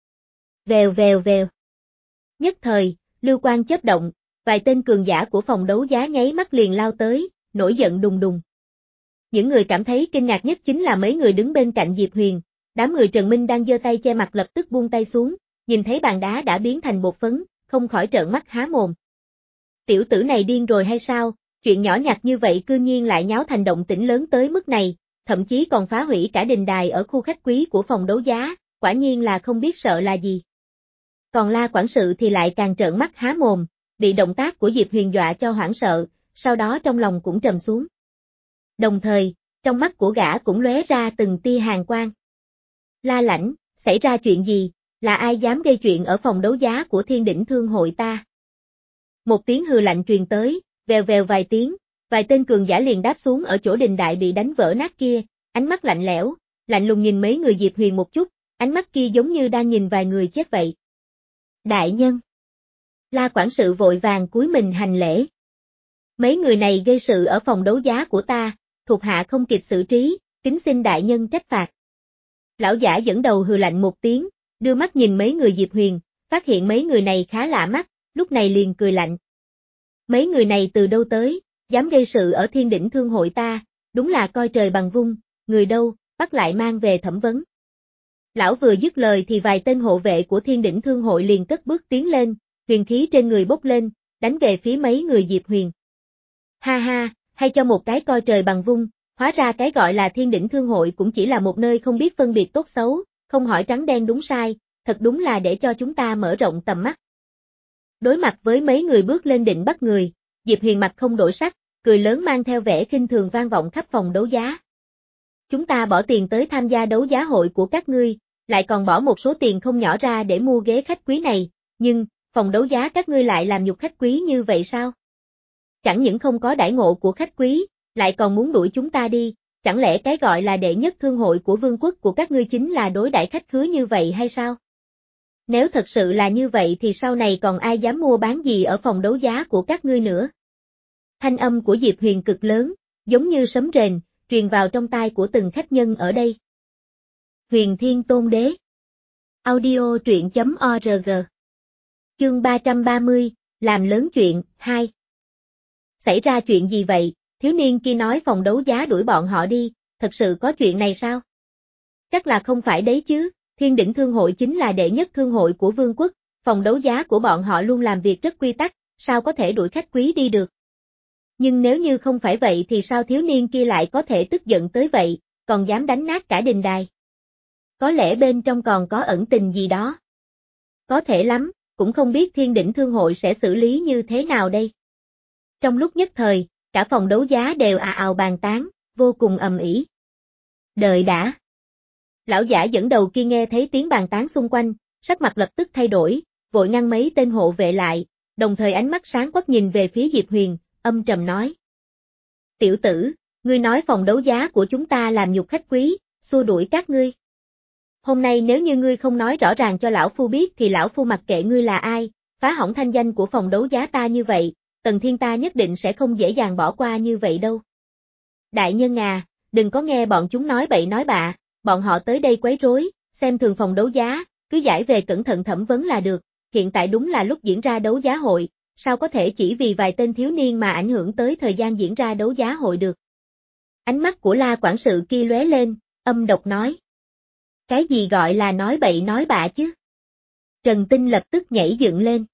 Vèo vèo vèo. Nhất thời, lưu quang chớp động, vài tên cường giả của phòng đấu giá nháy mắt liền lao tới, nổi giận đùng đùng. Những người cảm thấy kinh ngạc nhất chính là mấy người đứng bên cạnh Diệp Huyền, đám người Trần Minh đang giơ tay che mặt lập tức buông tay xuống, nhìn thấy bàn đá đã biến thành bột phấn, không khỏi trợn mắt há mồm. Tiểu tử này điên rồi hay sao, chuyện nhỏ nhặt như vậy cư nhiên lại nháo thành động tĩnh lớn tới mức này, thậm chí còn phá hủy cả đình đài ở khu khách quý của phòng đấu giá, quả nhiên là không biết sợ là gì. Còn La quản sự thì lại càng trợn mắt há mồm, bị động tác của Diệp Huyền dọa cho hoảng sợ, sau đó trong lòng cũng trầm xuống. Đồng thời, trong mắt của gã cũng lóe ra từng tia hàn quang. La Lãnh, xảy ra chuyện gì, là ai dám gây chuyện ở phòng đấu giá của Thiên Đỉnh Thương hội ta? Một tiếng hừ lạnh truyền tới, vèo vèo vài tiếng, vài tên cường giả liền đáp xuống ở chỗ đình đại bị đánh vỡ nát kia, ánh mắt lạnh lẽo, lạnh lùng nhìn mấy người Diệp Huyền một chút, ánh mắt kia giống như đang nhìn vài người chết vậy. Đại nhân. La quản sự vội vàng cúi mình hành lễ. Mấy người này gây sự ở phòng đấu giá của ta, thuộc hạ không kịp xử trí, kính xin đại nhân trách phạt. Lão giả dẫn đầu hừ lạnh một tiếng, đưa mắt nhìn mấy người Diệp Huyền, phát hiện mấy người này khá lạ mắt, lúc này liền cười lạnh. Mấy người này từ đâu tới, dám gây sự ở Thiên Đỉnh Thương hội ta, đúng là coi trời bằng vung, người đâu, bắt lại mang về thẩm vấn. Lão vừa dứt lời thì vài tên hộ vệ của Thiên Đỉnh Thương hội liền cất bước tiến lên, huyền khí trên người bốc lên, đánh về phía mấy người Diệp Huyền. Ha ha, hay cho một cái coi trời bằng vung, hóa ra cái gọi là Thiên Đỉnh Thương hội cũng chỉ là một nơi không biết phân biệt tốt xấu, không hỏi trắng đen đúng sai, thật đúng là để cho chúng ta mở rộng tầm mắt. Đối mặt với mấy người bước lên định bắt người, Diệp Huyền mặt không đổi sắc, cười lớn mang theo vẻ khinh thường vang vọng khắp phòng đấu giá. Chúng ta bỏ tiền tới tham gia đấu giá hội của các ngươi, lại còn bỏ một số tiền không nhỏ ra để mua ghế khách quý này, nhưng, phòng đấu giá các ngươi lại làm nhục khách quý như vậy sao? Chẳng những không có đãi ngộ của khách quý, lại còn muốn đuổi chúng ta đi, chẳng lẽ cái gọi là đệ nhất thương hội của vương quốc của các ngươi chính là đối đãi khách khứa như vậy hay sao? Nếu thật sự là như vậy thì sau này còn ai dám mua bán gì ở phòng đấu giá của các ngươi nữa? Thanh âm của Diệp Huyền cực lớn, giống như sấm rền, truyền vào trong tai của từng khách nhân ở đây. Huyền Thiên Tôn Đế. Audio truyện chấm org. Chương ba trăm ba mươi, làm lớn chuyện, hai. Xảy ra chuyện gì vậy? Thiếu niên kia nói phòng đấu giá đuổi bọn họ đi, thật sự có chuyện này sao? Chắc là không phải đấy chứ, Thiên Đỉnh Thương hội chính là đệ nhất thương hội của vương quốc, phòng đấu giá của bọn họ luôn làm việc rất quy tắc, sao có thể đuổi khách quý đi được? Nhưng nếu như không phải vậy thì sao thiếu niên kia lại có thể tức giận tới vậy, còn dám đánh nát cả đình đài? Có lẽ bên trong còn có ẩn tình gì đó. Có thể lắm, cũng không biết Thiên Đỉnh Thương hội sẽ xử lý như thế nào đây. Trong lúc nhất thời, cả phòng đấu giá đều ào ào bàn tán, vô cùng ầm ĩ. Đợi đã. Lão giả dẫn đầu kia nghe thấy tiếng bàn tán xung quanh, sắc mặt lập tức thay đổi, vội ngăn mấy tên hộ vệ lại, đồng thời ánh mắt sáng quắc nhìn về phía Diệp Huyền, âm trầm nói. Tiểu tử, ngươi nói phòng đấu giá của chúng ta làm nhục khách quý, xua đuổi các ngươi. Hôm nay nếu như ngươi không nói rõ ràng cho lão phu biết thì lão phu mặc kệ ngươi là ai, phá hỏng thanh danh của phòng đấu giá ta như vậy, Tần Thiên ta nhất định sẽ không dễ dàng bỏ qua như vậy đâu. Đại nhân à, đừng có nghe bọn chúng nói bậy nói bạ, bọn họ tới đây quấy rối, xem thường phòng đấu giá, cứ giải về cẩn thận thẩm vấn là được, hiện tại đúng là lúc diễn ra đấu giá hội, sao có thể chỉ vì vài tên thiếu niên mà ảnh hưởng tới thời gian diễn ra đấu giá hội được. Ánh mắt của La quản sự kia lóe lên, âm độc nói. Cái gì gọi là nói bậy nói bạ chứ? Trần Tinh lập tức nhảy dựng lên.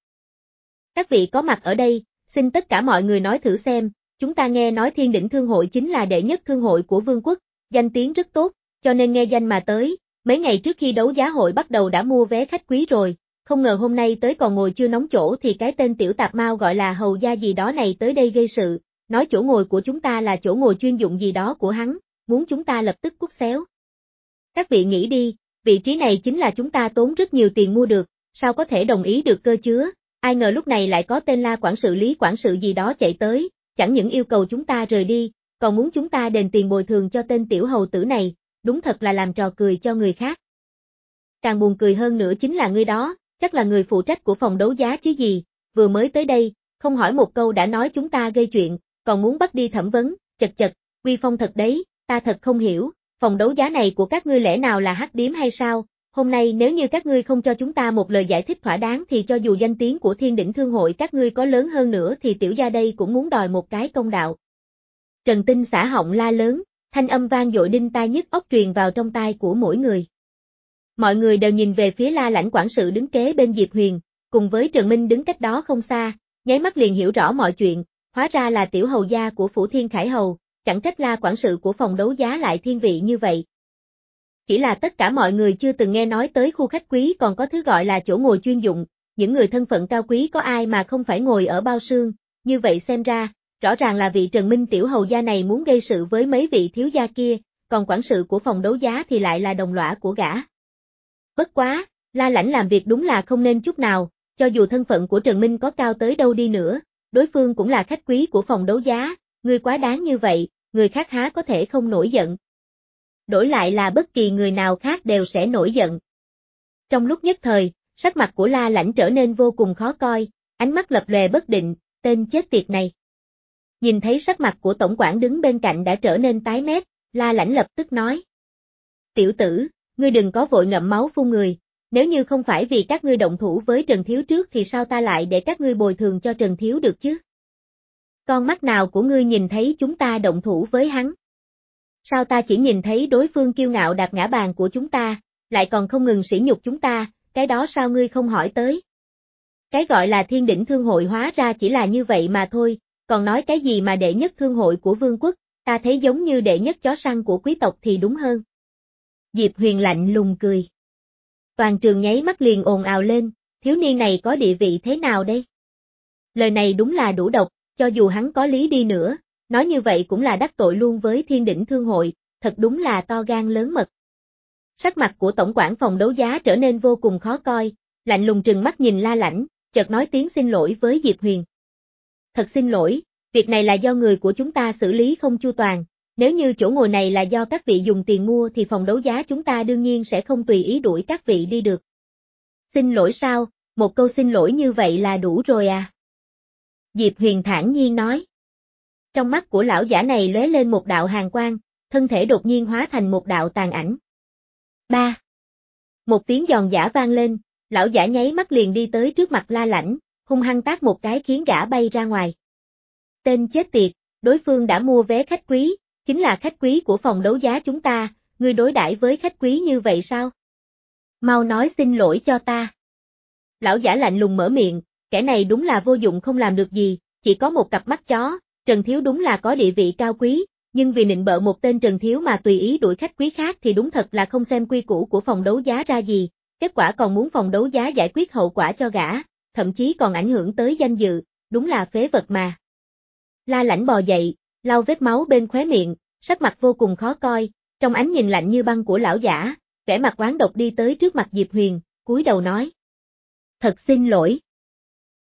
Các vị có mặt ở đây, xin tất cả mọi người nói thử xem, chúng ta nghe nói Thiên Đỉnh Thương hội chính là đệ nhất thương hội của vương quốc, danh tiếng rất tốt, cho nên nghe danh mà tới, mấy ngày trước khi đấu giá hội bắt đầu đã mua vé khách quý rồi, không ngờ hôm nay tới còn ngồi chưa nóng chỗ thì cái tên tiểu tạp mao gọi là hầu gia gì đó này tới đây gây sự, nói chỗ ngồi của chúng ta là chỗ ngồi chuyên dụng gì đó của hắn, muốn chúng ta lập tức cút xéo. Các vị nghĩ đi, vị trí này chính là chúng ta tốn rất nhiều tiền mua được, sao có thể đồng ý được cơ chứa, ai ngờ lúc này lại có tên La quản sự Lý quản sự gì đó chạy tới, chẳng những yêu cầu chúng ta rời đi, còn muốn chúng ta đền tiền bồi thường cho tên tiểu hầu tử này, đúng thật là làm trò cười cho người khác. Càng buồn cười hơn nữa chính là người đó, chắc là người phụ trách của phòng đấu giá chứ gì, vừa mới tới đây, không hỏi một câu đã nói chúng ta gây chuyện, còn muốn bắt đi thẩm vấn, chật chật, uy phong thật đấy, ta thật không hiểu, phòng đấu giá này của các ngươi lẽ nào là hắc điếm hay sao, hôm nay nếu như các ngươi không cho chúng ta một lời giải thích thỏa đáng thì cho dù danh tiếng của Thiên Đỉnh Thương hội các ngươi có lớn hơn nữa thì tiểu gia đây cũng muốn đòi một cái công đạo. Trần Tinh xả họng la lớn, thanh âm vang dội đinh tai nhức óc truyền vào trong tai của mỗi người. Mọi người đều nhìn về phía La Lãnh quản sự đứng kế bên Diệp Huyền, cùng với Trần Minh đứng cách đó không xa, nháy mắt liền hiểu rõ mọi chuyện, hóa ra là tiểu hầu gia của Phủ Thiên Khải Hầu, chẳng trách La quản sự của phòng đấu giá lại thiên vị như vậy. Chỉ là tất cả mọi người chưa từng nghe nói tới khu khách quý còn có thứ gọi là chỗ ngồi chuyên dụng, những người thân phận cao quý có ai mà không phải ngồi ở bao sương, như vậy xem ra, rõ ràng là vị Trần Minh tiểu hầu gia này muốn gây sự với mấy vị thiếu gia kia, còn quản sự của phòng đấu giá thì lại là đồng lõa của gã. Bất quá, La Lãnh làm việc đúng là không nên chút nào, cho dù thân phận của Trần Minh có cao tới đâu đi nữa, đối phương cũng là khách quý của phòng đấu giá, ngươi quá đáng như vậy, người khác há có thể không nổi giận. Đổi lại là bất kỳ người nào khác đều sẽ nổi giận. Trong lúc nhất thời, sắc mặt của La Lãnh trở nên vô cùng khó coi, ánh mắt lập lòe bất định, tên chết tiệt này. Nhìn thấy sắc mặt của tổng quản đứng bên cạnh đã trở nên tái mét, La Lãnh lập tức nói. Tiểu tử, ngươi đừng có vội ngậm máu phun người, nếu như không phải vì các ngươi động thủ với Trần Thiếu trước thì sao ta lại để các ngươi bồi thường cho Trần Thiếu được chứ? Con mắt nào của ngươi nhìn thấy chúng ta động thủ với hắn? Sao ta chỉ nhìn thấy đối phương kiêu ngạo đạp ngã bàn của chúng ta, lại còn không ngừng sỉ nhục chúng ta, cái đó sao ngươi không hỏi tới? Cái gọi là Thiên Đỉnh Thương hội hóa ra chỉ là như vậy mà thôi, còn nói cái gì mà đệ nhất thương hội của vương quốc, ta thấy giống như đệ nhất chó săn của quý tộc thì đúng hơn. Diệp Huyền lạnh lùng cười. Toàn trường nháy mắt liền ồn ào lên, thiếu niên này có địa vị thế nào đây? Lời này đúng là đủ độc, cho dù hắn có lý đi nữa, nói như vậy cũng là đắc tội luôn với Thiên Đỉnh Thương hội, thật đúng là to gan lớn mật. Sắc mặt của tổng quản phòng đấu giá trở nên vô cùng khó coi, lạnh lùng trừng mắt nhìn La Lãnh, chợt nói tiếng xin lỗi với Diệp Huyền. Thật xin lỗi, việc này là do người của chúng ta xử lý không chu toàn, nếu như chỗ ngồi này là do các vị dùng tiền mua thì phòng đấu giá chúng ta đương nhiên sẽ không tùy ý đuổi các vị đi được. Xin lỗi sao, một câu xin lỗi như vậy là đủ rồi à? Diệp Huyền thản nhiên nói. Trong mắt của lão giả này lóe lên một đạo hàn quang, thân thể đột nhiên hóa thành một đạo tàn ảnh. Ba. Một tiếng giòn giã vang lên, lão giả nháy mắt liền đi tới trước mặt La Lãnh, hung hăng tát một cái khiến gã bay ra ngoài. Tên chết tiệt, đối phương đã mua vé khách quý, chính là khách quý của phòng đấu giá chúng ta, ngươi đối đãi với khách quý như vậy sao? Mau nói xin lỗi cho ta. Lão giả lạnh lùng mở miệng, kẻ này đúng là vô dụng không làm được gì, chỉ có một cặp mắt chó, Trần Thiếu đúng là có địa vị cao quý, nhưng vì nịnh bợ một tên Trần Thiếu mà tùy ý đuổi khách quý khác thì đúng thật là không xem quy củ của phòng đấu giá ra gì, kết quả còn muốn phòng đấu giá giải quyết hậu quả cho gã, thậm chí còn ảnh hưởng tới danh dự, đúng là phế vật mà. La Lãnh bò dậy, lau vết máu bên khóe miệng, sắc mặt vô cùng khó coi, trong ánh nhìn lạnh như băng của lão giả, vẻ mặt oán độc đi tới trước mặt Diệp Huyền, cúi đầu nói. Thật xin lỗi.